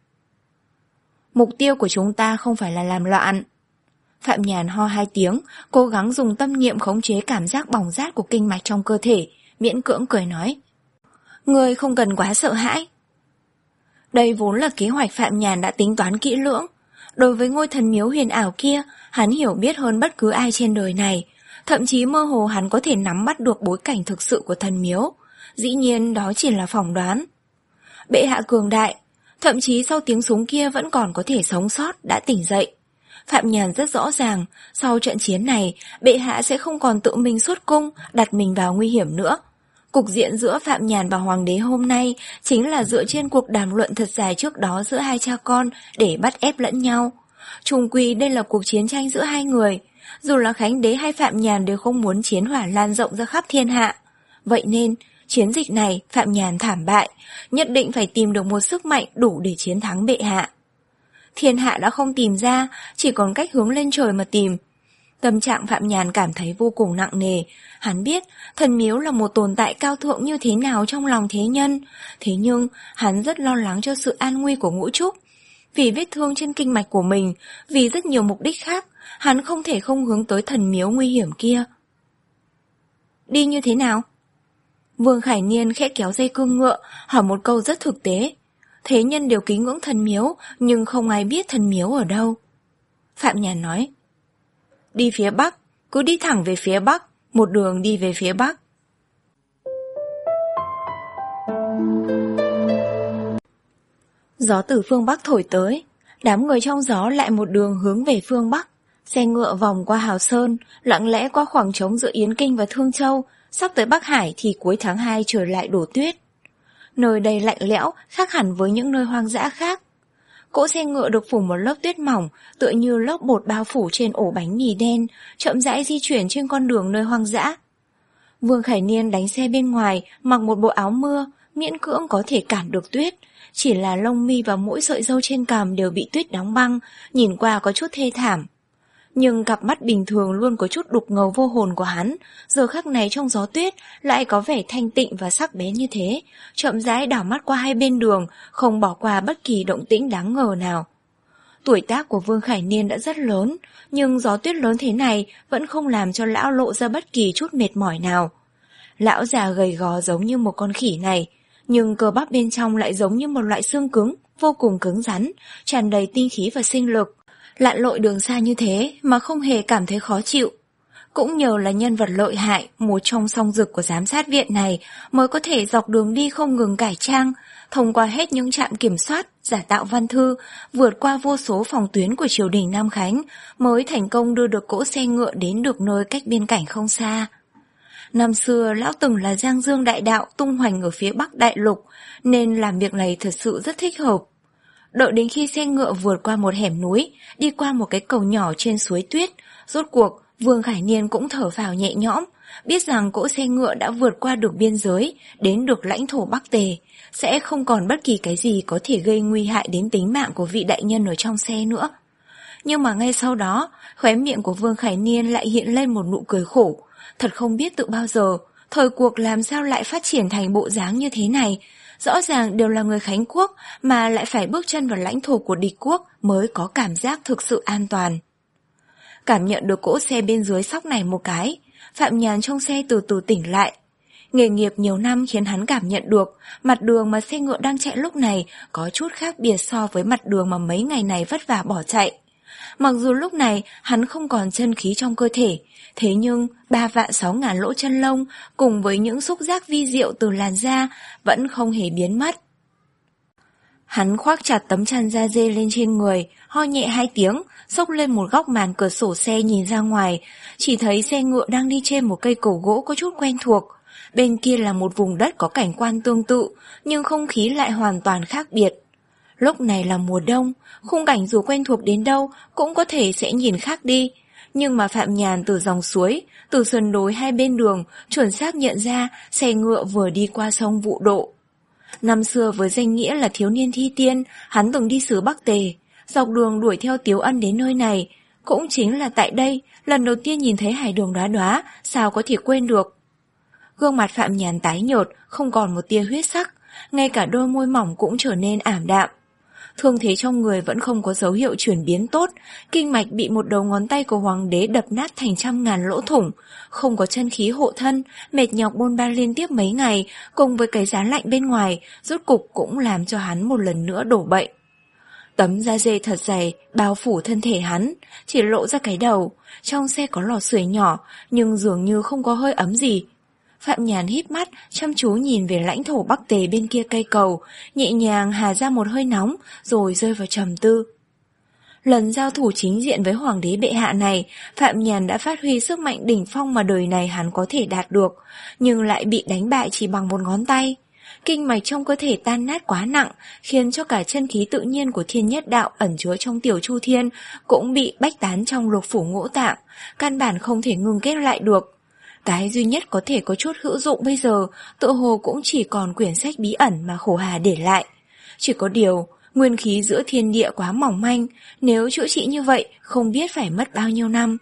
Mục tiêu của chúng ta không phải là làm loạn. Phạm Nhàn ho hai tiếng, cố gắng dùng tâm niệm khống chế cảm giác bỏng rát của kinh mạch trong cơ thể, miễn cưỡng cười nói. Ngươi không cần quá sợ hãi. Đây vốn là kế hoạch Phạm Nhàn đã tính toán kỹ lưỡng. Đối với ngôi thần miếu huyền ảo kia, hắn hiểu biết hơn bất cứ ai trên đời này. Thậm chí mơ hồ hắn có thể nắm bắt được bối cảnh thực sự của thần miếu. Dĩ nhiên đó chỉ là phỏng đoán. Bệ hạ cường đại, thậm chí sau tiếng súng kia vẫn còn có thể sống sót, đã tỉnh dậy. Phạm Nhàn rất rõ ràng, sau trận chiến này, bệ hạ sẽ không còn tự mình xuất cung, đặt mình vào nguy hiểm nữa. Cục diện giữa Phạm Nhàn và Hoàng đế hôm nay chính là dựa trên cuộc đàm luận thật dài trước đó giữa hai cha con để bắt ép lẫn nhau. Chung quy đây là cuộc chiến tranh giữa hai người. Dù là Khánh đế hay Phạm Nhàn đều không muốn chiến hỏa lan rộng ra khắp thiên hạ. Vậy nên, chiến dịch này Phạm Nhàn thảm bại, nhất định phải tìm được một sức mạnh đủ để chiến thắng bệ hạ. Thiên hạ đã không tìm ra, chỉ còn cách hướng lên trời mà tìm. Tâm trạng Phạm Nhàn cảm thấy vô cùng nặng nề. Hắn biết thần miếu là một tồn tại cao thượng như thế nào trong lòng thế nhân. Thế nhưng hắn rất lo lắng cho sự an nguy của Ngũ Trúc. Vì vết thương trên kinh mạch của mình, vì rất nhiều mục đích khác, hắn không thể không hướng tới thần miếu nguy hiểm kia. Đi như thế nào? Vương Khải Niên khẽ kéo dây cương ngựa, hỏi một câu rất thực tế. Thế nhân đều kính ngưỡng thần miếu, nhưng không ai biết thần miếu ở đâu. Phạm Nhàn nói, đi phía Bắc, cứ đi thẳng về phía Bắc, một đường đi về phía Bắc. Gió từ phương Bắc thổi tới, đám người trong gió lại một đường hướng về phương Bắc. Xe ngựa vòng qua Hào Sơn, lặng lẽ qua khoảng trống giữa Yến Kinh và Thương Châu. Sắp tới Bắc Hải thì cuối tháng hai trời lại đổ tuyết. Nơi đây lạnh lẽo, khác hẳn với những nơi hoang dã khác. Cỗ xe ngựa được phủ một lớp tuyết mỏng, tựa như lớp bột bao phủ trên ổ bánh mì đen, chậm rãi di chuyển trên con đường nơi hoang dã. Vương Khải Niên đánh xe bên ngoài, mặc một bộ áo mưa, miễn cưỡng có thể cản được tuyết. Chỉ là lông mi và mỗi sợi râu trên cằm đều bị tuyết đóng băng, nhìn qua có chút thê thảm. Nhưng cặp mắt bình thường luôn có chút đục ngầu vô hồn của hắn, giờ khắc này trong gió tuyết lại có vẻ thanh tịnh và sắc bén như thế, chậm rãi đảo mắt qua hai bên đường, không bỏ qua bất kỳ động tĩnh đáng ngờ nào. Tuổi tác của Vương Khải Niên đã rất lớn, nhưng gió tuyết lớn thế này vẫn không làm cho lão lộ ra bất kỳ chút mệt mỏi nào. Lão già gầy gò giống như một con khỉ này, nhưng cơ bắp bên trong lại giống như một loại xương cứng, vô cùng cứng rắn, tràn đầy tinh khí và sinh lực. Lặn lội đường xa như thế mà không hề cảm thấy khó chịu. Cũng nhờ là nhân vật lợi hại, một trong song dực của giám sát viện này mới có thể dọc đường đi không ngừng cải trang, thông qua hết những trạm kiểm soát, giả tạo văn thư, vượt qua vô số phòng tuyến của triều đình Nam Khánh, mới thành công đưa được cỗ xe ngựa đến được nơi cách biên cảnh không xa. Năm xưa, lão từng là Giang Dương đại đạo tung hoành ở phía Bắc đại lục, nên làm việc này thật sự rất thích hợp. Đợi đến khi xe ngựa vượt qua một hẻm núi, đi qua một cái cầu nhỏ trên suối tuyết, rốt cuộc Vương Khải Niên cũng thở phào nhẹ nhõm, biết rằng cỗ xe ngựa đã vượt qua được biên giới, đến được lãnh thổ Bắc Tề, sẽ không còn bất kỳ cái gì có thể gây nguy hại đến tính mạng của vị đại nhân ở trong xe nữa. Nhưng mà ngay sau đó, khóe miệng của Vương Khải Niên lại hiện lên một nụ cười khổ. Thật không biết từ bao giờ, thời cuộc làm sao lại phát triển thành bộ dáng như thế này. Rõ ràng đều là người Khánh Quốc mà lại phải bước chân vào lãnh thổ của địch quốc mới có cảm giác thực sự an toàn. Cảm nhận được cỗ xe bên dưới sóc này một cái, Phạm Nhàn trong xe từ từ tỉnh lại. Nghề nghiệp nhiều năm khiến hắn cảm nhận được mặt đường mà xe ngựa đang chạy lúc này có chút khác biệt so với mặt đường mà mấy ngày này vất vả bỏ chạy. Mặc dù lúc này hắn không còn chân khí trong cơ thể, thế nhưng ba vạn sáu ngàn lỗ chân lông cùng với những xúc giác vi diệu từ làn da vẫn không hề biến mất. Hắn khoác chặt tấm chăn da dê lên trên người, ho nhẹ hai tiếng, xốc lên một góc màn cửa sổ xe nhìn ra ngoài, chỉ thấy xe ngựa đang đi trên một cây cổ gỗ có chút quen thuộc. Bên kia là một vùng đất có cảnh quan tương tự, nhưng không khí lại hoàn toàn khác biệt. Lúc này là mùa đông, khung cảnh dù quen thuộc đến đâu cũng có thể sẽ nhìn khác đi. Nhưng mà Phạm Nhàn từ dòng suối, từ sườn đồi hai bên đường, chuẩn xác nhận ra xe ngựa vừa đi qua sông Vụ Độ. Năm xưa với danh nghĩa là thiếu niên thi tiên, hắn từng đi xứ Bắc Tề, dọc đường đuổi theo Tiếu Ân đến nơi này. Cũng chính là tại đây, lần đầu tiên nhìn thấy hải đường đóa đóa, sao có thể quên được. Gương mặt Phạm Nhàn tái nhợt, không còn một tia huyết sắc, ngay cả đôi môi mỏng cũng trở nên ảm đạm. Thương thế trong người vẫn không có dấu hiệu chuyển biến tốt, kinh mạch bị một đầu ngón tay của hoàng đế đập nát thành trăm ngàn lỗ thủng, không có chân khí hộ thân, mệt nhọc bôn ba liên tiếp mấy ngày, cùng với cái giá lạnh bên ngoài, rốt cục cũng làm cho hắn một lần nữa đổ bệnh. Tấm da dê thật dày bao phủ thân thể hắn, chỉ lộ ra cái đầu, trong xe có lò sưởi nhỏ nhưng dường như không có hơi ấm gì. Phạm Nhàn híp mắt, chăm chú nhìn về lãnh thổ Bắc Tề bên kia cây cầu, nhẹ nhàng hà ra một hơi nóng, rồi rơi vào trầm tư. Lần giao thủ chính diện với hoàng đế bệ hạ này, Phạm Nhàn đã phát huy sức mạnh đỉnh phong mà đời này hắn có thể đạt được, nhưng lại bị đánh bại chỉ bằng một ngón tay. Kinh mạch trong cơ thể tan nát quá nặng, khiến cho cả chân khí tự nhiên của thiên nhất đạo ẩn chứa trong tiểu chu thiên cũng bị bách tán trong lục phủ ngũ tạng, căn bản không thể ngưng kết lại được. Cái duy nhất có thể có chút hữu dụng bây giờ, tự hồ cũng chỉ còn quyển sách bí ẩn mà Khổ Hà để lại. Chỉ có điều, nguyên khí giữa thiên địa quá mỏng manh, nếu chữa trị như vậy, không biết phải mất bao nhiêu năm.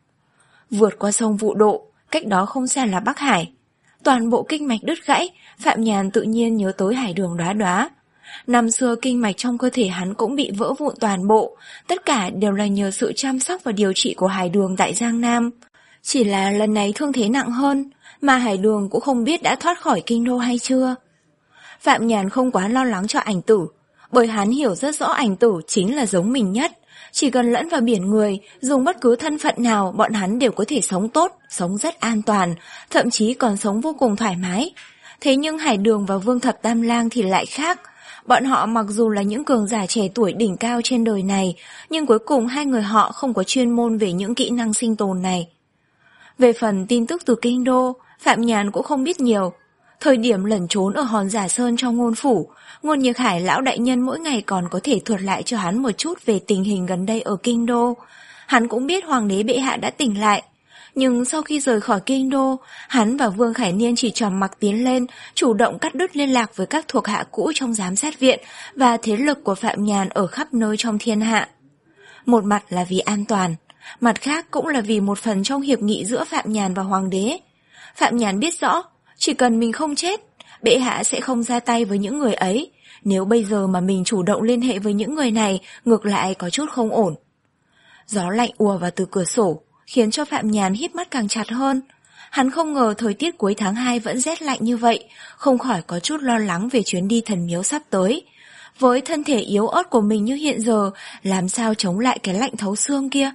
Vượt qua sông Vụ Độ, cách đó không xa là Bắc Hải. Toàn bộ kinh mạch đứt gãy, Phạm Nhàn tự nhiên nhớ tới hải đường đóa đóa. Năm xưa kinh mạch trong cơ thể hắn cũng bị vỡ vụn toàn bộ, tất cả đều là nhờ sự chăm sóc và điều trị của hải đường tại Giang Nam. Chỉ là lần này thương thế nặng hơn, mà Hải Đường cũng không biết đã thoát khỏi kinh đô hay chưa. Phạm Nhàn không quá lo lắng cho ảnh tử, bởi hắn hiểu rất rõ ảnh tử chính là giống mình nhất. Chỉ cần lẫn vào biển người, dùng bất cứ thân phận nào, bọn hắn đều có thể sống tốt, sống rất an toàn, thậm chí còn sống vô cùng thoải mái. Thế nhưng Hải Đường và Vương Thập Tam Lang thì lại khác. Bọn họ mặc dù là những cường giả trẻ tuổi đỉnh cao trên đời này, nhưng cuối cùng hai người họ không có chuyên môn về những kỹ năng sinh tồn này. Về phần tin tức từ kinh đô, Phạm Nhàn cũng không biết nhiều. Thời điểm lẩn trốn ở hòn Giả Sơn trong ngôn phủ, Ngôn Nhược Hải lão đại nhân mỗi ngày còn có thể thuật lại cho hắn một chút về tình hình gần đây ở kinh đô. Hắn cũng biết hoàng đế bệ hạ đã tỉnh lại. Nhưng sau khi rời khỏi kinh đô, hắn và Vương Khải Niên chỉ trầm mặc tiến lên, chủ động cắt đứt liên lạc với các thuộc hạ cũ trong giám sát viện và thế lực của Phạm Nhàn ở khắp nơi trong thiên hạ. Một mặt là vì an toàn, mặt khác cũng là vì một phần trong hiệp nghị giữa Phạm Nhàn và hoàng đế. Phạm Nhàn biết rõ, chỉ cần mình không chết, bệ hạ sẽ không ra tay với những người ấy. Nếu bây giờ mà mình chủ động liên hệ với những người này, ngược lại có chút không ổn. Gió lạnh ùa vào từ cửa sổ, khiến cho Phạm Nhàn híp mắt càng chặt hơn. Hắn không ngờ thời tiết cuối tháng hai vẫn rét lạnh như vậy, không khỏi có chút lo lắng về chuyến đi thần miếu sắp tới. Với thân thể yếu ớt của mình như hiện giờ, làm sao chống lại cái lạnh thấu xương kia?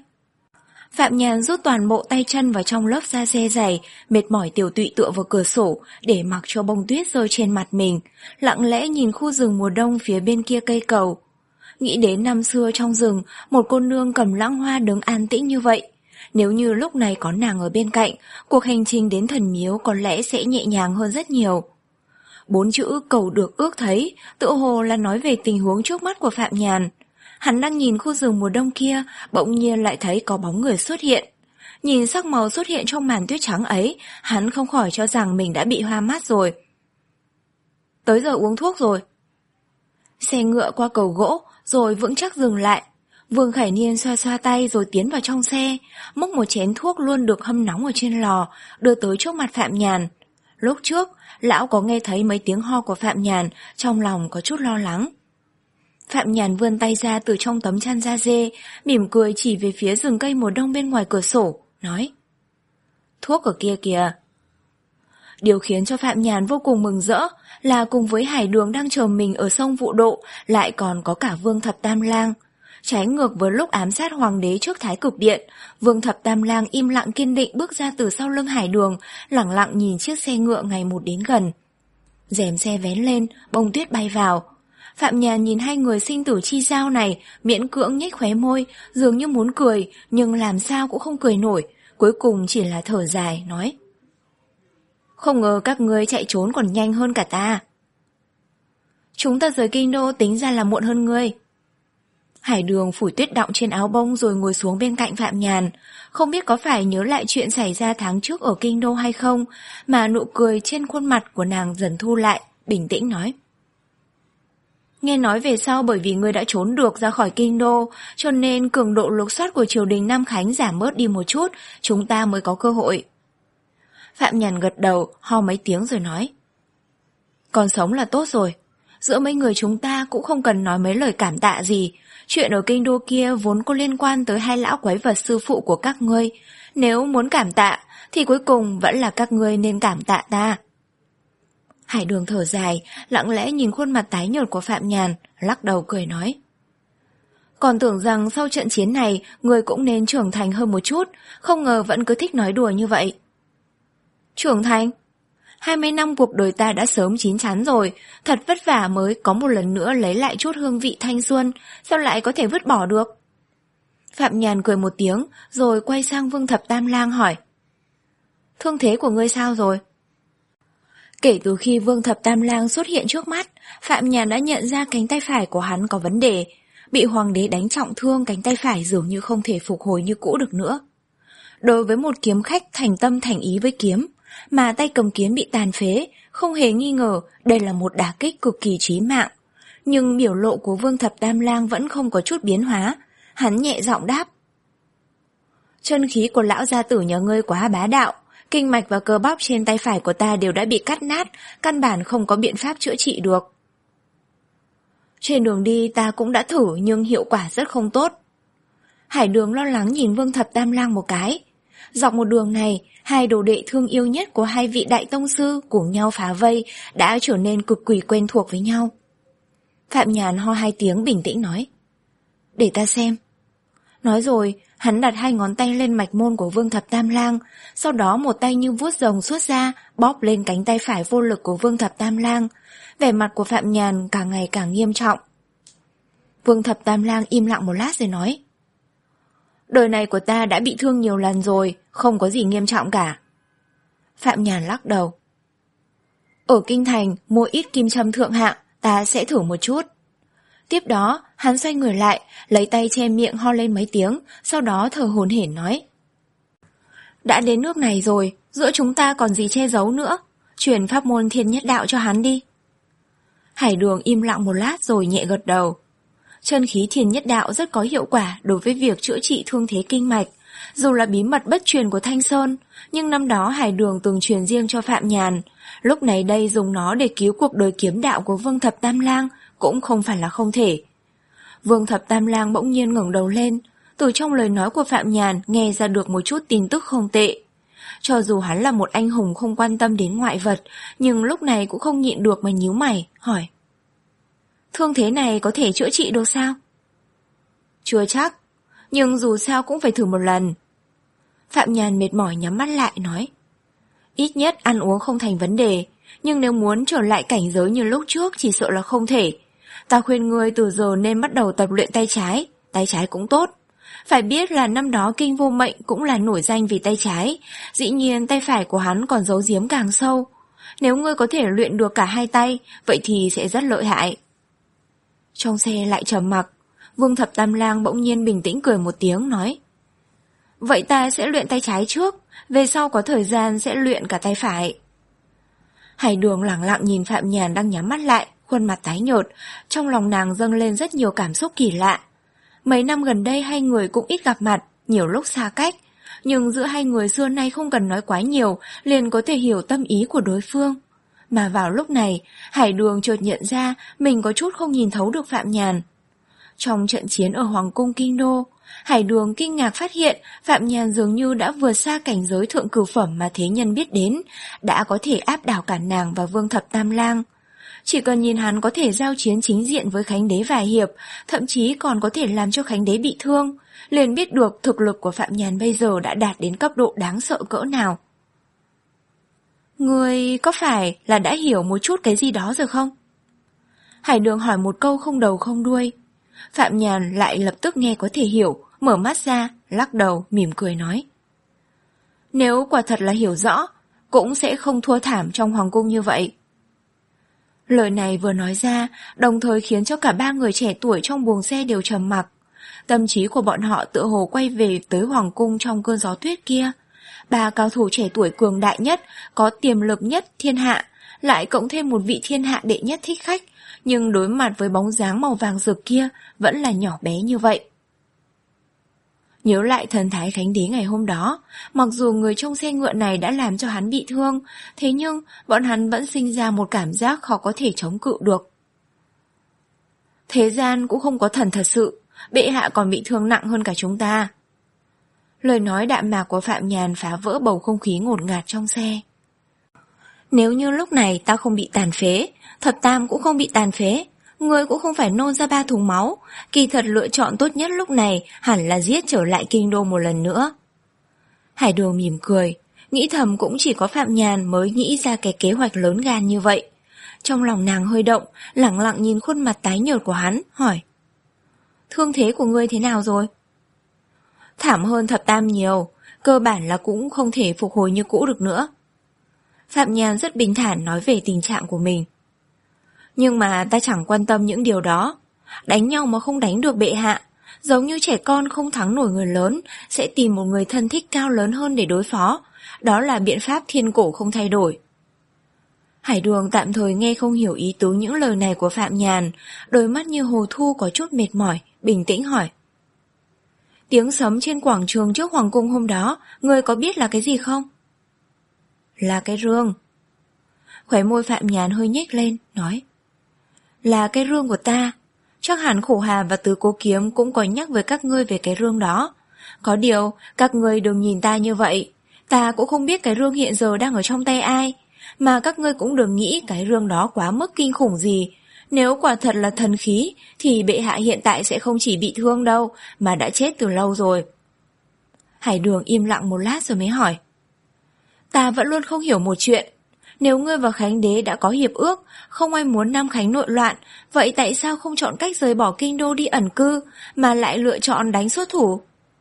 Phạm Nhàn rút toàn bộ tay chân vào trong lớp da dê dày, mệt mỏi tiểu tụy tựa vào cửa sổ để mặc cho bông tuyết rơi trên mặt mình, lặng lẽ nhìn khu rừng mùa đông phía bên kia cây cầu. Nghĩ đến năm xưa trong rừng, một cô nương cầm lãng hoa đứng an tĩnh như vậy. Nếu như lúc này có nàng ở bên cạnh, cuộc hành trình đến thần miếu có lẽ sẽ nhẹ nhàng hơn rất nhiều. Bốn chữ cầu được ước thấy, tự hồ là nói về tình huống trước mắt của Phạm Nhàn. Hắn đang nhìn khu rừng mùa đông kia, bỗng nhiên lại thấy có bóng người xuất hiện. Nhìn sắc màu xuất hiện trong màn tuyết trắng ấy, hắn không khỏi cho rằng mình đã bị hoa mắt rồi. Tới giờ uống thuốc rồi. Xe ngựa qua cầu gỗ, rồi vững chắc dừng lại. Vương Khải Niên xoa xoa tay rồi tiến vào trong xe, múc một chén thuốc luôn được hâm nóng ở trên lò, đưa tới trước mặt Phạm Nhàn. Lúc trước, lão có nghe thấy mấy tiếng ho của Phạm Nhàn, trong lòng có chút lo lắng. Phạm Nhàn vươn tay ra từ trong tấm chăn da dê, mỉm cười chỉ về phía rừng cây mùa đông bên ngoài cửa sổ, nói: Thuốc ở kia kìa. Điều khiến cho Phạm Nhàn vô cùng mừng rỡ là cùng với Hải Đường đang chờ mình ở sông Vụ Độ, lại còn có cả Vương Thập Tam Lang. Trái ngược với lúc ám sát hoàng đế trước Thái Cực Điện, Vương Thập Tam Lang im lặng kiên định bước ra từ sau lưng Hải Đường, lẳng lặng nhìn chiếc xe ngựa ngày một đến gần. Rèm xe vén lên, bông tuyết bay vào. Phạm Nhàn nhìn hai người sinh tử chi giao này, miễn cưỡng nhếch khóe môi, dường như muốn cười, nhưng làm sao cũng không cười nổi, cuối cùng chỉ là thở dài, nói: Không ngờ các ngươi chạy trốn còn nhanh hơn cả ta. Chúng ta rời kinh đô tính ra là muộn hơn ngươi. Hải Đường phủi tuyết đọng trên áo bông rồi ngồi xuống bên cạnh Phạm Nhàn, không biết có phải nhớ lại chuyện xảy ra tháng trước ở kinh đô hay không, mà nụ cười trên khuôn mặt của nàng dần thu lại, bình tĩnh nói: Nghe nói về sau bởi vì ngươi đã trốn được ra khỏi kinh đô, cho nên cường độ lục soát của triều đình Nam Khánh giảm bớt đi một chút, chúng ta mới có cơ hội. Phạm Nhàn gật đầu, ho mấy tiếng rồi nói: Còn sống là tốt rồi. Giữa mấy người chúng ta cũng không cần nói mấy lời cảm tạ gì. Chuyện ở kinh đô kia vốn có liên quan tới hai lão quái vật sư phụ của các ngươi. Nếu muốn cảm tạ, thì cuối cùng vẫn là các ngươi nên cảm tạ ta. Hải Đường thở dài, lặng lẽ nhìn khuôn mặt tái nhợt của Phạm Nhàn, lắc đầu cười nói: Còn tưởng rằng sau trận chiến này, ngươi cũng nên trưởng thành hơn một chút, không ngờ vẫn cứ thích nói đùa như vậy. Trưởng thành? Hai mươi năm cuộc đời ta đã sớm chín chắn rồi, thật vất vả mới có một lần nữa lấy lại chút hương vị thanh xuân, sao lại có thể vứt bỏ được? Phạm Nhàn cười một tiếng, rồi quay sang Vương Thập Tam Lang hỏi: Thương thế của ngươi sao rồi? Kể từ khi Vương Thập Tam Lang xuất hiện trước mắt, Phạm Nhàn đã nhận ra cánh tay phải của hắn có vấn đề. Bị hoàng đế đánh trọng thương, cánh tay phải dường như không thể phục hồi như cũ được nữa. Đối với một kiếm khách thành tâm thành ý với kiếm, mà tay cầm kiếm bị tàn phế, không hề nghi ngờ đây là một đả kích cực kỳ chí mạng. Nhưng biểu lộ của Vương Thập Tam Lang vẫn không có chút biến hóa. Hắn nhẹ giọng đáp: Chân khí của lão gia tử nhà ngươi quá bá đạo, kinh mạch và cơ bắp trên tay phải của ta đều đã bị cắt nát, căn bản không có biện pháp chữa trị được. Trên đường đi ta cũng đã thử nhưng hiệu quả rất không tốt. Hải Đường lo lắng nhìn Vương Thập Tam Lang một cái. Dọc một đường này, hai đồ đệ thương yêu nhất của hai vị đại tông sư cùng nhau phá vây đã trở nên cực kỳ quen thuộc với nhau. Phạm Nhàn ho hai tiếng bình tĩnh nói: "Để ta xem." Nói rồi, hắn đặt hai ngón tay lên mạch môn của Vương Thập Tam Lang, sau đó một tay như vuốt rồng xuất ra, bóp lên cánh tay phải vô lực của Vương Thập Tam Lang. Vẻ mặt của Phạm Nhàn càng ngày càng nghiêm trọng. Vương Thập Tam Lang im lặng một lát rồi nói: "Đời này của ta đã bị thương nhiều lần rồi, không có gì nghiêm trọng cả." Phạm Nhàn lắc đầu: "Ở kinh thành mua ít kim châm thượng hạng, ta sẽ thử một chút." Tiếp đó, hắn xoay người lại, lấy tay che miệng ho lên mấy tiếng, sau đó thở hổn hển nói: "Đã đến nước này rồi, giữa chúng ta còn gì che giấu nữa, truyền pháp môn Thiên Nhất Đạo cho hắn đi." Hải Đường im lặng một lát rồi nhẹ gật đầu. Chân khí Thiên Nhất Đạo rất có hiệu quả đối với việc chữa trị thương thế kinh mạch. Dù là bí mật bất truyền của Thanh Sơn, nhưng năm đó Hải Đường từng truyền riêng cho Phạm Nhàn. Lúc này đây dùng nó để cứu cuộc đời kiếm đạo của Vương Thập Tam Lang cũng không phải là không thể. Vương Thập Tam Lang bỗng nhiên ngẩng đầu lên, từ trong lời nói của Phạm Nhàn nghe ra được một chút tin tức không tệ. Cho dù hắn là một anh hùng không quan tâm đến ngoại vật, nhưng lúc này cũng không nhịn được mà nhíu mày, hỏi: "Thương thế này có thể chữa trị được sao?" "Chưa chắc, nhưng dù sao cũng phải thử một lần." Phạm Nhàn mệt mỏi nhắm mắt lại nói: "Ít nhất ăn uống không thành vấn đề, nhưng nếu muốn trở lại cảnh giới như lúc trước chỉ sợ là không thể. Ta khuyên ngươi từ giờ nên bắt đầu tập luyện tay trái, tay trái cũng tốt. Phải biết là năm đó Kinh Vô Mệnh cũng là nổi danh vì tay trái, dĩ nhiên tay phải của hắn còn giấu giếm càng sâu. Nếu ngươi có thể luyện được cả hai tay, vậy thì sẽ rất lợi hại." Trong xe lại trầm mặc. Vương Thập Tam Lang bỗng nhiên bình tĩnh cười một tiếng nói: "Vậy ta sẽ luyện tay trái trước, về sau có thời gian sẽ luyện cả tay phải." Hải Đường lẳng lặng nhìn Phạm Nhàn đang nhắm mắt lại, khuôn mặt tái nhợt, trong lòng nàng dâng lên rất nhiều cảm xúc kỳ lạ. Mấy năm gần đây hai người cũng ít gặp mặt, nhiều lúc xa cách, nhưng giữa hai người xưa nay không cần nói quá nhiều, liền có thể hiểu tâm ý của đối phương. Mà vào lúc này, Hải Đường chợt nhận ra mình có chút không nhìn thấu được Phạm Nhàn. Trong trận chiến ở Hoàng cung Kinh Đô, Hải Đường kinh ngạc phát hiện Phạm Nhàn dường như đã vượt xa cảnh giới thượng cửu phẩm mà thế nhân biết đến, đã có thể áp đảo cả nàng và Vương Thập Tam Lang. Chỉ cần nhìn hắn có thể giao chiến chính diện với Khánh Đế vài hiệp, thậm chí còn có thể làm cho Khánh Đế bị thương, liền biết được thực lực của Phạm Nhàn bây giờ đã đạt đến cấp độ đáng sợ cỡ nào. "Ngươi có phải là đã hiểu một chút cái gì đó rồi không?" Hải Đường hỏi một câu không đầu không đuôi. Phạm Nhàn lại lập tức nghe có thể hiểu, mở mắt ra, lắc đầu, mỉm cười nói: "Nếu quả thật là hiểu rõ, cũng sẽ không thua thảm trong hoàng cung như vậy." Lời này vừa nói ra, đồng thời khiến cho cả ba người trẻ tuổi trong buồng xe đều trầm mặc. Tâm trí của bọn họ tựa hồ quay về tới hoàng cung trong cơn gió tuyết kia. Ba cao thủ trẻ tuổi cường đại nhất, có tiềm lực nhất thiên hạ, lại cộng thêm một vị thiên hạ đệ nhất thích khách, nhưng đối mặt với bóng dáng màu vàng rực kia vẫn là nhỏ bé như vậy. Nhớ lại thần thái Khánh Đế ngày hôm đó, mặc dù người trong xe ngựa này đã làm cho hắn bị thương, thế nhưng bọn hắn vẫn sinh ra một cảm giác khó có thể chống cự được. Thế gian cũng không có thần thật sự, bệ hạ còn bị thương nặng hơn cả chúng ta. Lời nói đạm mạc của Phạm Nhàn phá vỡ bầu không khí ngột ngạt trong xe. Nếu như lúc này ta không bị tàn phế, Thập Tam cũng không bị tàn phế, ngươi cũng không phải nôn ra ba thùng máu, kỳ thật lựa chọn tốt nhất lúc này hẳn là giết trở lại Kinh Đô một lần nữa. Hải Đường mỉm cười, nghĩ thầm cũng chỉ có Phạm Nhàn mới nghĩ ra cái kế hoạch lớn gan như vậy. Trong lòng nàng hơi động, lẳng lặng nhìn khuôn mặt tái nhợt của hắn, hỏi: "Thương thế của ngươi thế nào rồi?" "Thảm hơn Thập Tam nhiều, cơ bản là cũng không thể phục hồi như cũ được nữa." Phạm Nhàn rất bình thản nói về tình trạng của mình. "Nhưng mà ta chẳng quan tâm những điều đó. Đánh nhau mà không đánh được bệ hạ, giống như trẻ con không thắng nổi người lớn, sẽ tìm một người thân thích cao lớn hơn để đối phó. Đó là biện pháp thiên cổ không thay đổi." Hải Đường tạm thời nghe không hiểu ý tứ những lời này của Phạm Nhàn, đôi mắt như hồ thu có chút mệt mỏi, bình tĩnh hỏi: "Tiếng sấm trên quảng trường trước hoàng cung hôm đó, ngươi có biết là cái gì không?" "Là cái rương." Khóe môi Phạm Nhàn hơi nhếch lên, nói: "Là cái rương của ta. Chắc hẳn Khổ Hà và Tứ Cố Kiếm cũng có nhắc với các ngươi về cái rương đó. Có điều, các ngươi đừng nhìn ta như vậy. Ta cũng không biết cái rương hiện giờ đang ở trong tay ai. Mà các ngươi cũng đừng nghĩ cái rương đó quá mức kinh khủng gì. Nếu quả thật là thần khí, thì bệ hạ hiện tại sẽ không chỉ bị thương đâu, mà đã chết từ lâu rồi. Hải Đường im lặng một lát rồi mới hỏi. Ta vẫn luôn không hiểu một chuyện. Nếu ngươi và Khánh Đế đã có hiệp ước, không ai muốn Nam Khánh nội loạn, vậy tại sao không chọn cách rời bỏ kinh đô đi ẩn cư, mà lại lựa chọn đánh xuất thủ?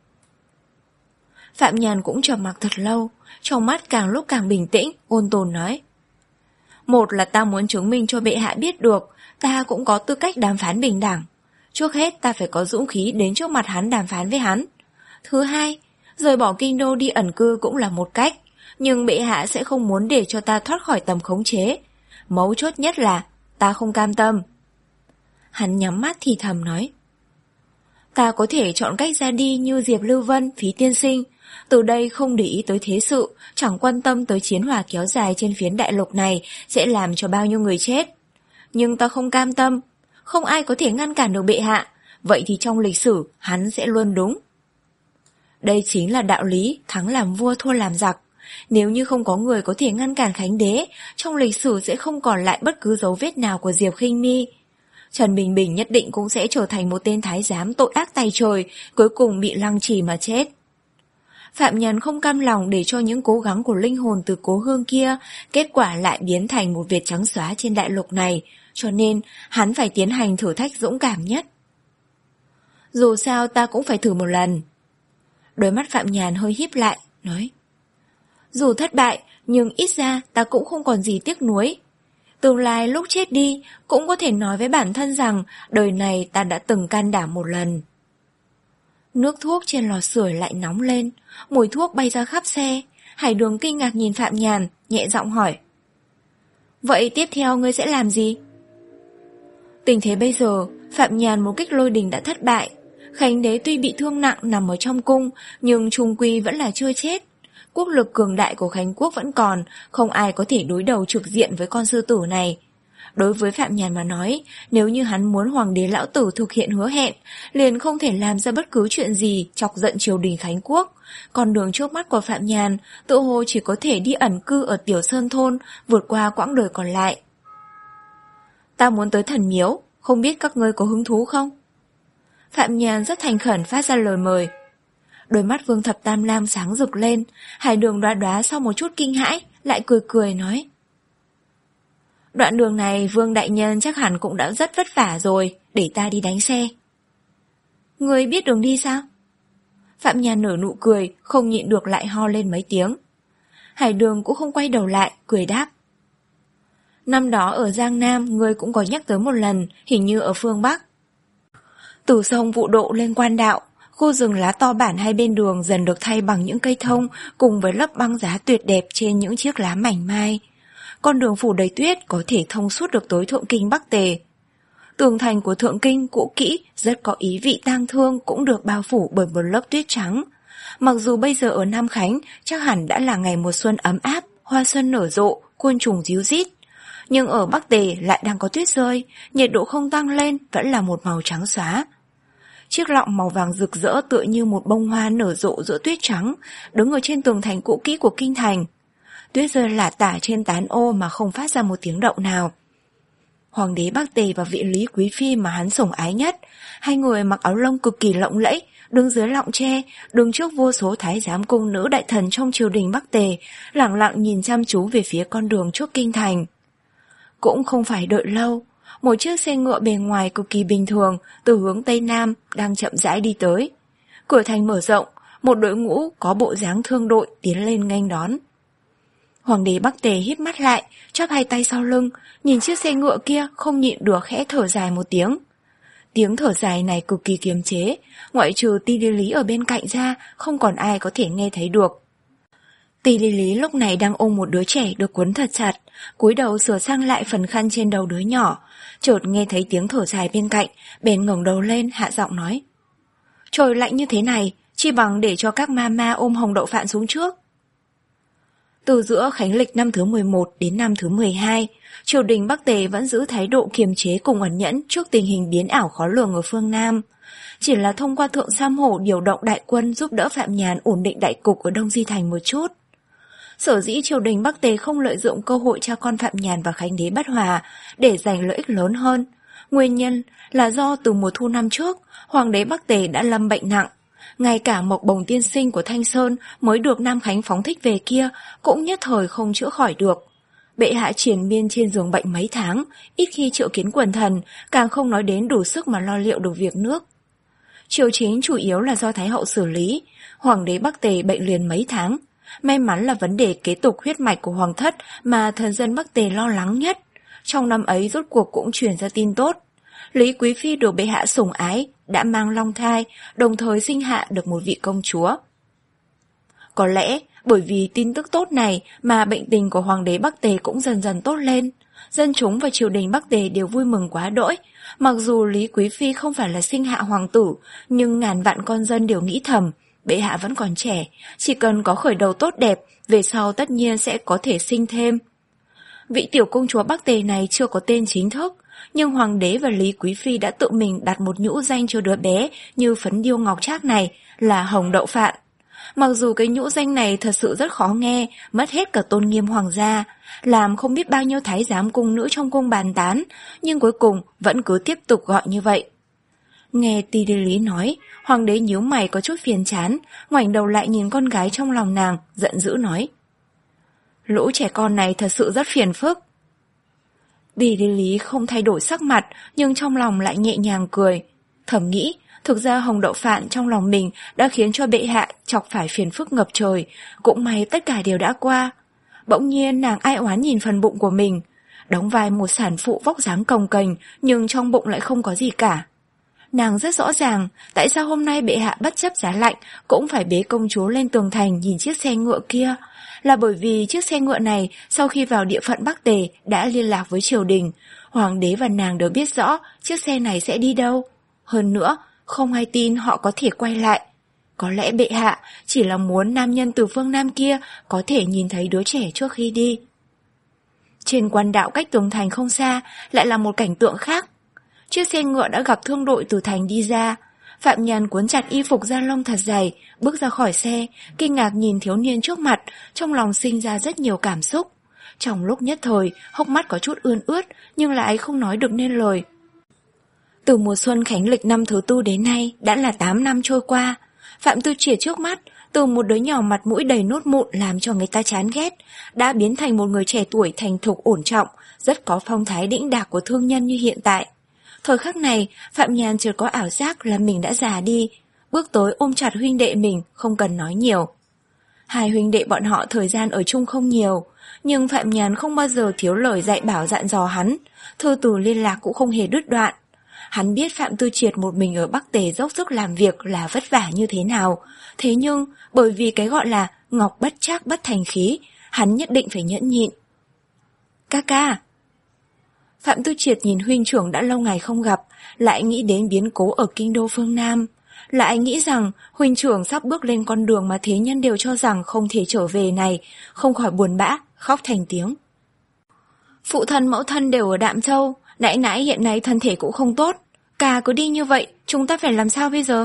Phạm Nhàn cũng trầm mặc thật lâu, trong mắt càng lúc càng bình tĩnh, ôn tồn nói. Một là ta muốn chứng minh cho bệ hạ biết được, ta cũng có tư cách đàm phán bình đẳng. Trước hết ta phải có dũng khí đến trước mặt hắn đàm phán với hắn. Thứ hai, rời bỏ kinh đô đi ẩn cư cũng là một cách, nhưng bệ hạ sẽ không muốn để cho ta thoát khỏi tầm khống chế. Mấu chốt nhất là ta không cam tâm. Hắn nhắm mắt thì thầm nói. Ta có thể chọn cách ra đi như Diệp Lưu Vân, Phí Tiên Sinh, từ đây không để ý tới thế sự, chẳng quan tâm tới chiến hỏa kéo dài trên phiến đại lục này sẽ làm cho bao nhiêu người chết. Nhưng ta không cam tâm, không ai có thể ngăn cản được bệ hạ, vậy thì trong lịch sử hắn sẽ luôn đúng. Đây chính là đạo lý thắng làm vua thua làm giặc. Nếu như không có người có thể ngăn cản Khánh Đế, trong lịch sử sẽ không còn lại bất cứ dấu vết nào của Diệp Khinh Mi. Trần Bình Bình nhất định cũng sẽ trở thành một tên thái giám tội ác tày trời, cuối cùng bị lăng trì mà chết. Phạm Nhàn không cam lòng để cho những cố gắng của linh hồn từ cố hương kia kết quả lại biến thành một vệt trắng xóa trên đại lục này, cho nên hắn phải tiến hành thử thách dũng cảm nhất. Dù sao ta cũng phải thử một lần. Đôi mắt Phạm Nhàn hơi híp lại, nói. Dù thất bại, nhưng ít ra ta cũng không còn gì tiếc nuối. Tương lai lúc chết đi, cũng có thể nói với bản thân rằng đời này ta đã từng can đảm một lần. Nước thuốc trên lò sưởi lại nóng lên, mùi thuốc bay ra khắp xe. Hải Đường kinh ngạc nhìn Phạm Nhàn, nhẹ giọng hỏi. Vậy tiếp theo ngươi sẽ làm gì? Tình thế bây giờ, Phạm Nhàn một kích lôi đình đã thất bại. Khánh Đế tuy bị thương nặng nằm ở trong cung, nhưng chung quy vẫn là chưa chết. Quốc lực cường đại của Khánh Quốc vẫn còn, không ai có thể đối đầu trực diện với con sư tử này. Đối với Phạm Nhàn mà nói, nếu như hắn muốn Hoàng đế lão tử thực hiện hứa hẹn, liền không thể làm ra bất cứ chuyện gì chọc giận triều đình Khánh Quốc. Con đường trước mắt của Phạm Nhàn tự hồ chỉ có thể đi ẩn cư ở Tiểu Sơn Thôn, vượt qua quãng đời còn lại. Ta muốn tới thần miếu, không biết các ngươi có hứng thú không? Phạm Nhàn rất thành khẩn phát ra lời mời. Đôi mắt Vương Thập Tam Lam sáng rực lên, Hải Đường đoá đoá sau một chút kinh hãi, lại cười cười nói. Đoạn đường này Vương Đại Nhân chắc hẳn cũng đã rất vất vả rồi, để ta đi đánh xe. Ngươi biết đường đi sao? Phạm Nhàn nở nụ cười, không nhịn được lại ho lên mấy tiếng. Hải Đường cũng không quay đầu lại, cười đáp. Năm đó ở Giang Nam, ngươi cũng có nhắc tới một lần, hình như ở phương Bắc. Từ sông Vụ Độ lên Quan Đạo, khu rừng lá to bản hai bên đường dần được thay bằng những cây thông cùng với lớp băng giá tuyệt đẹp trên những chiếc lá mảnh mai. Con đường phủ đầy tuyết có thể thông suốt được tới Thượng Kinh Bắc Tề. Tường thành của Thượng Kinh cũ kỹ, rất có ý vị tang thương cũng được bao phủ bởi một lớp tuyết trắng. Mặc dù bây giờ ở Nam Khánh chắc hẳn đã là ngày mùa xuân ấm áp, hoa xuân nở rộ, côn trùng ríu rít. Nhưng ở Bắc Tề lại đang có tuyết rơi, nhiệt độ không tăng lên, vẫn là một màu trắng xóa. Chiếc lọng màu vàng rực rỡ tựa như một bông hoa nở rộ giữa tuyết trắng, đứng ở trên tường thành cũ kỹ của kinh thành. Tuyết rơi lả tả trên tán ô mà không phát ra một tiếng động nào. Hoàng đế Bắc Tề và vị Lý Quý Phi mà hắn sủng ái nhất, hai người mặc áo lông cực kỳ lộng lẫy, đứng dưới lọng tre, đứng trước vô số thái giám cung nữ đại thần trong triều đình Bắc Tề, lặng lặng nhìn chăm chú về phía con đường trước kinh thành. Cũng không phải đợi lâu, một chiếc xe ngựa bề ngoài cực kỳ bình thường từ hướng Tây Nam đang chậm rãi đi tới. Cửa thành mở rộng, một đội ngũ có bộ dáng thương đội tiến lên nghênh đón. Hoàng đế Bắc Tề híp mắt lại, chắp hai tay sau lưng, nhìn chiếc xe ngựa kia không nhịn được khẽ thở dài một tiếng. Tiếng thở dài này cực kỳ kiềm chế, ngoại trừ Ti Lý Lý ở bên cạnh ra, không còn ai có thể nghe thấy được. Ti Lý Lý lúc này đang ôm một đứa trẻ được quấn thật chặt, cúi đầu sửa sang lại phần khăn trên đầu đứa nhỏ, chợt nghe thấy tiếng thở dài bên cạnh, bèn ngẩng đầu lên hạ giọng nói. Trời lạnh như thế này, chi bằng để cho các mama ôm Hồng Đậu Phạn xuống trước. Từ giữa khánh lịch năm thứ mười một đến năm thứ mười hai, triều đình Bắc Tề vẫn giữ thái độ kiềm chế cùng ẩn nhẫn trước tình hình biến ảo khó lường ở phương Nam. Chỉ là thông qua Thượng Sam Hổ điều động đại quân giúp đỡ Phạm Nhàn ổn định đại cục ở Đông Di Thành một chút. Sở dĩ triều đình Bắc Tề không lợi dụng cơ hội cha con Phạm Nhàn và Khánh đế bất hòa để giành lợi ích lớn hơn. Nguyên nhân là do từ mùa thu năm trước, Hoàng đế Bắc Tề đã lâm bệnh nặng. Ngay cả Mộc Bồng tiên sinh của Thanh Sơn mới được Nam Khánh phóng thích về kia cũng nhất thời không chữa khỏi được. Bệ hạ triền miên trên giường bệnh mấy tháng, ít khi triệu kiến quần thần, càng không nói đến đủ sức mà lo liệu được việc nước. Triều chính chủ yếu là do Thái hậu xử lý, Hoàng đế Bắc Tề bệnh liền mấy tháng. May mắn là vấn đề kế tục huyết mạch của Hoàng thất mà thần dân Bắc Tề lo lắng nhất. Trong năm ấy rốt cuộc cũng truyền ra tin tốt. Lý Quý Phi được bệ hạ sủng ái, đã mang long thai, đồng thời sinh hạ được một vị công chúa. Có lẽ bởi vì tin tức tốt này mà bệnh tình của Hoàng đế Bắc Tề cũng dần dần tốt lên. Dân chúng và triều đình Bắc Tề đều vui mừng quá đỗi. Mặc dù Lý Quý Phi không phải là sinh hạ hoàng tử, nhưng ngàn vạn con dân đều nghĩ thầm, bệ hạ vẫn còn trẻ, chỉ cần có khởi đầu tốt đẹp, về sau tất nhiên sẽ có thể sinh thêm. Vị tiểu công chúa Bắc Tề này chưa có tên chính thức, nhưng Hoàng đế và Lý Quý Phi đã tự mình đặt một nhũ danh cho đứa bé như phấn điêu ngọc trác này là Hồng Đậu Phạn. Mặc dù cái nhũ danh này thật sự rất khó nghe, mất hết cả tôn nghiêm hoàng gia, làm không biết bao nhiêu thái giám cung nữ trong cung bàn tán, nhưng cuối cùng vẫn cứ tiếp tục gọi như vậy. Nghe Ti Đi Lý nói, Hoàng đế nhíu mày có chút phiền chán, ngoảnh đầu lại nhìn con gái trong lòng nàng, giận dữ nói: lũ trẻ con này thật sự rất phiền phức. Ti Đi Lý không thay đổi sắc mặt, nhưng trong lòng lại nhẹ nhàng cười. Thầm nghĩ, thực ra Hồng Đậu Phạn trong lòng mình đã khiến cho bệ hạ chọc phải phiền phức ngập trời, cũng may tất cả đều đã qua. Bỗng nhiên nàng ai oán nhìn phần bụng của mình, đóng vai một sản phụ vóc dáng cồng kềnh, nhưng trong bụng lại không có gì cả. Nàng rất rõ ràng tại sao hôm nay bệ hạ bất chấp giá lạnh cũng phải bế công chúa lên tường thành nhìn chiếc xe ngựa kia, là bởi vì chiếc xe ngựa này sau khi vào địa phận Bắc Tề đã liên lạc với triều đình. Hoàng đế và nàng đều biết rõ chiếc xe này sẽ đi đâu. Hơn nữa, không ai tin họ có thể quay lại. Có lẽ bệ hạ chỉ là muốn nam nhân từ phương Nam kia có thể nhìn thấy đứa trẻ trước khi đi. Trên quan đạo cách tường thành không xa lại là một cảnh tượng khác. Chiếc xe ngựa đã gặp thương đội từ thành đi ra. Phạm Nhàn cuốn chặt y phục da lông thật dày, bước ra khỏi xe, kinh ngạc nhìn thiếu niên trước mặt, trong lòng sinh ra rất nhiều cảm xúc. Trong lúc nhất thời, hốc mắt có chút ươn ướt, nhưng lại không nói được nên lời. Từ mùa xuân khánh lịch năm thứ tư đến nay, đã là tám năm trôi qua. Phạm Tư Triệt trước mắt, từ một đứa nhỏ mặt mũi đầy nốt mụn làm cho người ta chán ghét, đã biến thành một người trẻ tuổi thành thục ổn trọng, rất có phong thái đĩnh đạc của thương nhân như hiện tại. Thời khắc này, Phạm Nhàn chợt có ảo giác là mình đã già đi, bước tới ôm chặt huynh đệ mình, không cần nói nhiều. Hai huynh đệ bọn họ thời gian ở chung không nhiều, nhưng Phạm Nhàn không bao giờ thiếu lời dạy bảo dặn dò hắn, thư từ liên lạc cũng không hề đứt đoạn. Hắn biết Phạm Tư Triệt một mình ở Bắc Tề dốc sức làm việc là vất vả như thế nào, thế nhưng bởi vì cái gọi là ngọc bất trác bất thành khí, hắn nhất định phải nhẫn nhịn. Ca ca! Phạm Tư Triệt nhìn huynh trưởng đã lâu ngày không gặp, lại nghĩ đến biến cố ở kinh đô phương Nam, lại nghĩ rằng huynh trưởng sắp bước lên con đường mà thế nhân đều cho rằng không thể trở về này, không khỏi buồn bã, khóc thành tiếng. Phụ thân mẫu thân đều ở Đạm Châu, nãy nãy hiện nay thân thể cũng không tốt, ca cứ đi như vậy, chúng ta phải làm sao bây giờ?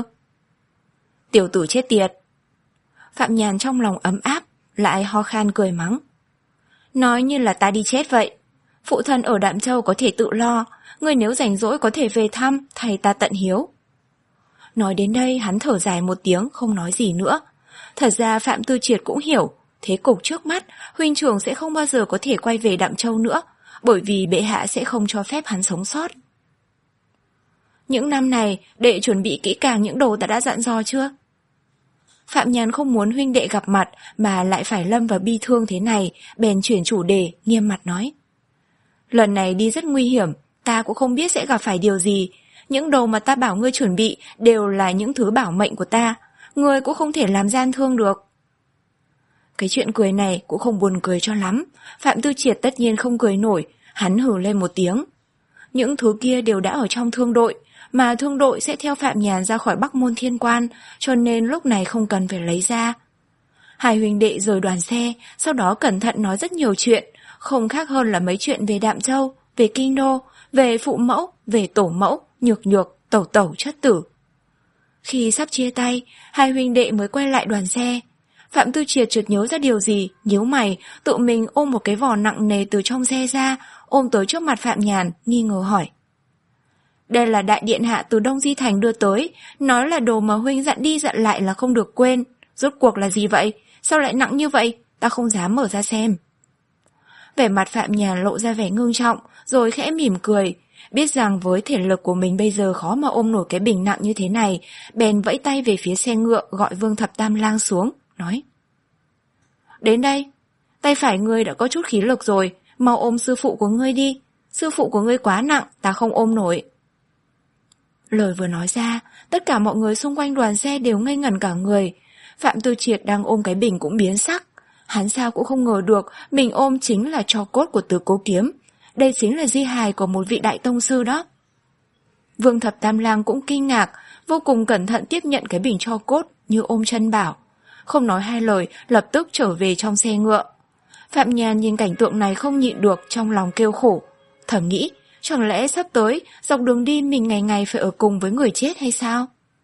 Tiểu tử chết tiệt! Phạm Nhàn trong lòng ấm áp, lại ho khan cười mắng. Nói như là ta đi chết vậy. Phụ thân ở Đạm Châu có thể tự lo, người nếu rảnh rỗi có thể về thăm, thầy ta tận hiếu. Nói đến đây hắn thở dài một tiếng, không nói gì nữa. Thật ra Phạm Tư Triệt cũng hiểu, thế cục trước mắt, huynh trưởng sẽ không bao giờ có thể quay về Đạm Châu nữa, bởi vì bệ hạ sẽ không cho phép hắn sống sót. Những năm này, đệ chuẩn bị kỹ càng những đồ ta đã dặn dò chưa? Phạm Nhàn không muốn huynh đệ gặp mặt mà lại phải lâm vào bi thương thế này, bèn chuyển chủ đề, nghiêm mặt nói. Lần này đi rất nguy hiểm, ta cũng không biết sẽ gặp phải điều gì. Những đồ mà ta bảo ngươi chuẩn bị đều là những thứ bảo mệnh của ta, ngươi cũng không thể làm gian thương được. Cái chuyện cười này cũng không buồn cười cho lắm, Phạm Tư Triệt tất nhiên không cười nổi, hắn hừ lên một tiếng. Những thứ kia đều đã ở trong thương đội, mà thương đội sẽ theo Phạm Nhàn ra khỏi Bắc Môn Thiên Quan, cho nên lúc này không cần phải lấy ra. Hai huynh đệ rời đoàn xe, sau đó cẩn thận nói rất nhiều chuyện, không khác hơn là mấy chuyện về Đạm Châu, về kinh đô, về phụ mẫu, về tổ mẫu, nhược nhược, tẩu tẩu chất tử. Khi sắp chia tay, hai huynh đệ mới quay lại đoàn xe. Phạm Tư Triệt chợt nhớ ra điều gì, nhíu mày, tự mình ôm một cái vò nặng nề từ trong xe ra, ôm tới trước mặt Phạm Nhàn, nghi ngờ hỏi. Đây là đại điện hạ từ Đông Di Thành đưa tới, nói là đồ mà huynh dặn đi dặn lại là không được quên. Rốt cuộc là gì vậy? Sao lại nặng như vậy? Ta không dám mở ra xem. Vẻ mặt Phạm Nhàn lộ ra vẻ ngưng trọng, rồi khẽ mỉm cười. Biết rằng với thể lực của mình bây giờ khó mà ôm nổi cái bình nặng như thế này, bèn vẫy tay về phía xe ngựa gọi Vương Thập Tam Lang xuống, nói. Đến đây, tay phải ngươi đã có chút khí lực rồi, mau ôm sư phụ của ngươi đi. Sư phụ của ngươi quá nặng, ta không ôm nổi. Lời vừa nói ra, tất cả mọi người xung quanh đoàn xe đều ngây ngẩn cả người. Phạm Tư Triệt đang ôm cái bình cũng biến sắc. Hắn sao cũng không ngờ được mình ôm chính là tro cốt của Từ Cố Kiếm. Đây chính là di hài của một vị đại tông sư đó. Vương Thập Tam Lang cũng kinh ngạc, vô cùng cẩn thận tiếp nhận cái bình tro cốt như ôm chân bảo. Không nói hai lời, lập tức trở về trong xe ngựa. Phạm Nhàn nhìn cảnh tượng này không nhịn được, trong lòng kêu khổ. Thầm nghĩ, chẳng lẽ sắp tới, dọc đường đi mình ngày ngày phải ở cùng với người chết hay sao?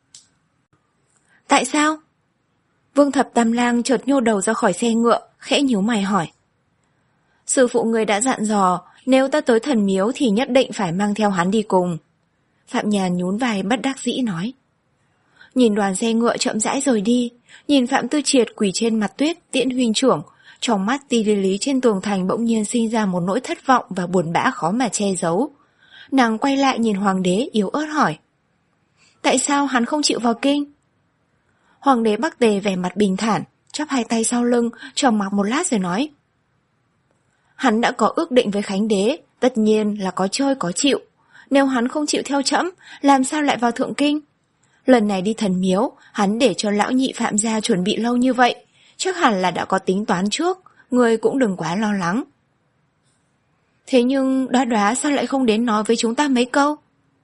Tại sao? Vương Thập Tam Lang chợt nhô đầu ra khỏi xe ngựa, khẽ nhíu mày hỏi. Sư phụ người đã dặn dò, nếu ta tới thần miếu thì nhất định phải mang theo hắn đi cùng. Phạm Nhàn nhún vai bất đắc dĩ nói. Nhìn đoàn xe ngựa chậm rãi rời đi, nhìn Phạm Tư Triệt quỳ trên mặt tuyết tiễn huynh trưởng, trong mắt Ti Lý Lý trên tường thành bỗng nhiên sinh ra một nỗi thất vọng và buồn bã khó mà che giấu. Nàng quay lại nhìn hoàng đế yếu ớt hỏi. Tại sao hắn không chịu vào kinh? Hoàng đế Bắc Tề vẻ mặt bình thản, chắp hai tay sau lưng, trầm mặc một lát rồi nói. Hắn đã có ước định với Khánh đế, tất nhiên là có chơi có chịu. Nếu hắn không chịu theo trẫm, làm sao lại vào thượng kinh? Lần này đi thần miếu, hắn để cho lão nhị Phạm gia chuẩn bị lâu như vậy, chắc hẳn là đã có tính toán trước, người cũng đừng quá lo lắng. Thế nhưng Đoá Đoá sao lại không đến nói với chúng ta mấy câu?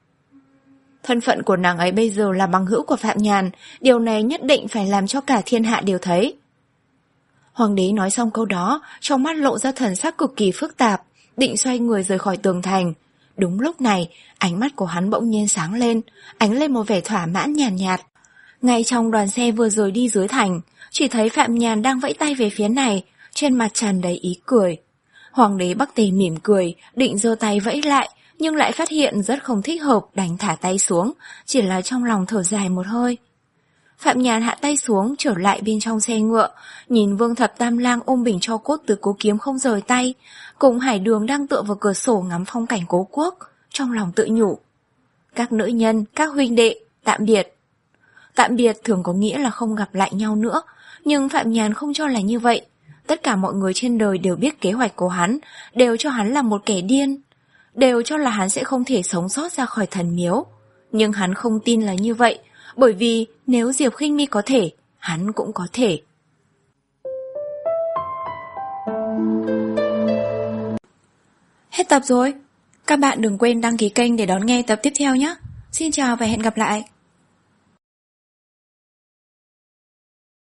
Thân phận của nàng ấy bây giờ là bằng hữu của Phạm Nhàn, điều này nhất định phải làm cho cả thiên hạ đều thấy. Hoàng đế nói xong câu đó, trong mắt lộ ra thần sắc cực kỳ phức tạp, định xoay người rời khỏi tường thành. Đúng lúc này, ánh mắt của hắn bỗng nhiên sáng lên, ánh lên một vẻ thỏa mãn nhàn nhạt, nhạt. Ngay trong đoàn xe vừa rời đi dưới thành, chỉ thấy Phạm Nhàn đang vẫy tay về phía này, trên mặt tràn đầy ý cười. Hoàng đế Bắc Tề mỉm cười, định giơ tay vẫy lại, nhưng lại phát hiện rất không thích hợp, đành thả tay xuống, chỉ là trong lòng thở dài một hơi. Phạm Nhàn hạ tay xuống, trở lại bên trong xe ngựa, nhìn Vương Thập Tam Lang ôm bình tro cốt Từ Cố Kiếm không rời tay, cùng Hải Đường đang tựa vào cửa sổ ngắm phong cảnh cố quốc, trong lòng tự nhủ. Các nữ nhân, các huynh đệ, tạm biệt. Tạm biệt thường có nghĩa là không gặp lại nhau nữa, nhưng Phạm Nhàn không cho là như vậy. Tất cả mọi người trên đời đều biết kế hoạch của hắn, đều cho hắn là một kẻ điên, đều cho là hắn sẽ không thể sống sót ra khỏi thần miếu. Nhưng hắn không tin là như vậy, bởi vì nếu Diệp Khinh Mi có thể, hắn cũng có thể. Hết tập rồi. Các bạn đừng quên đăng ký kênh để đón nghe tập tiếp theo nhé. Xin chào và hẹn gặp lại.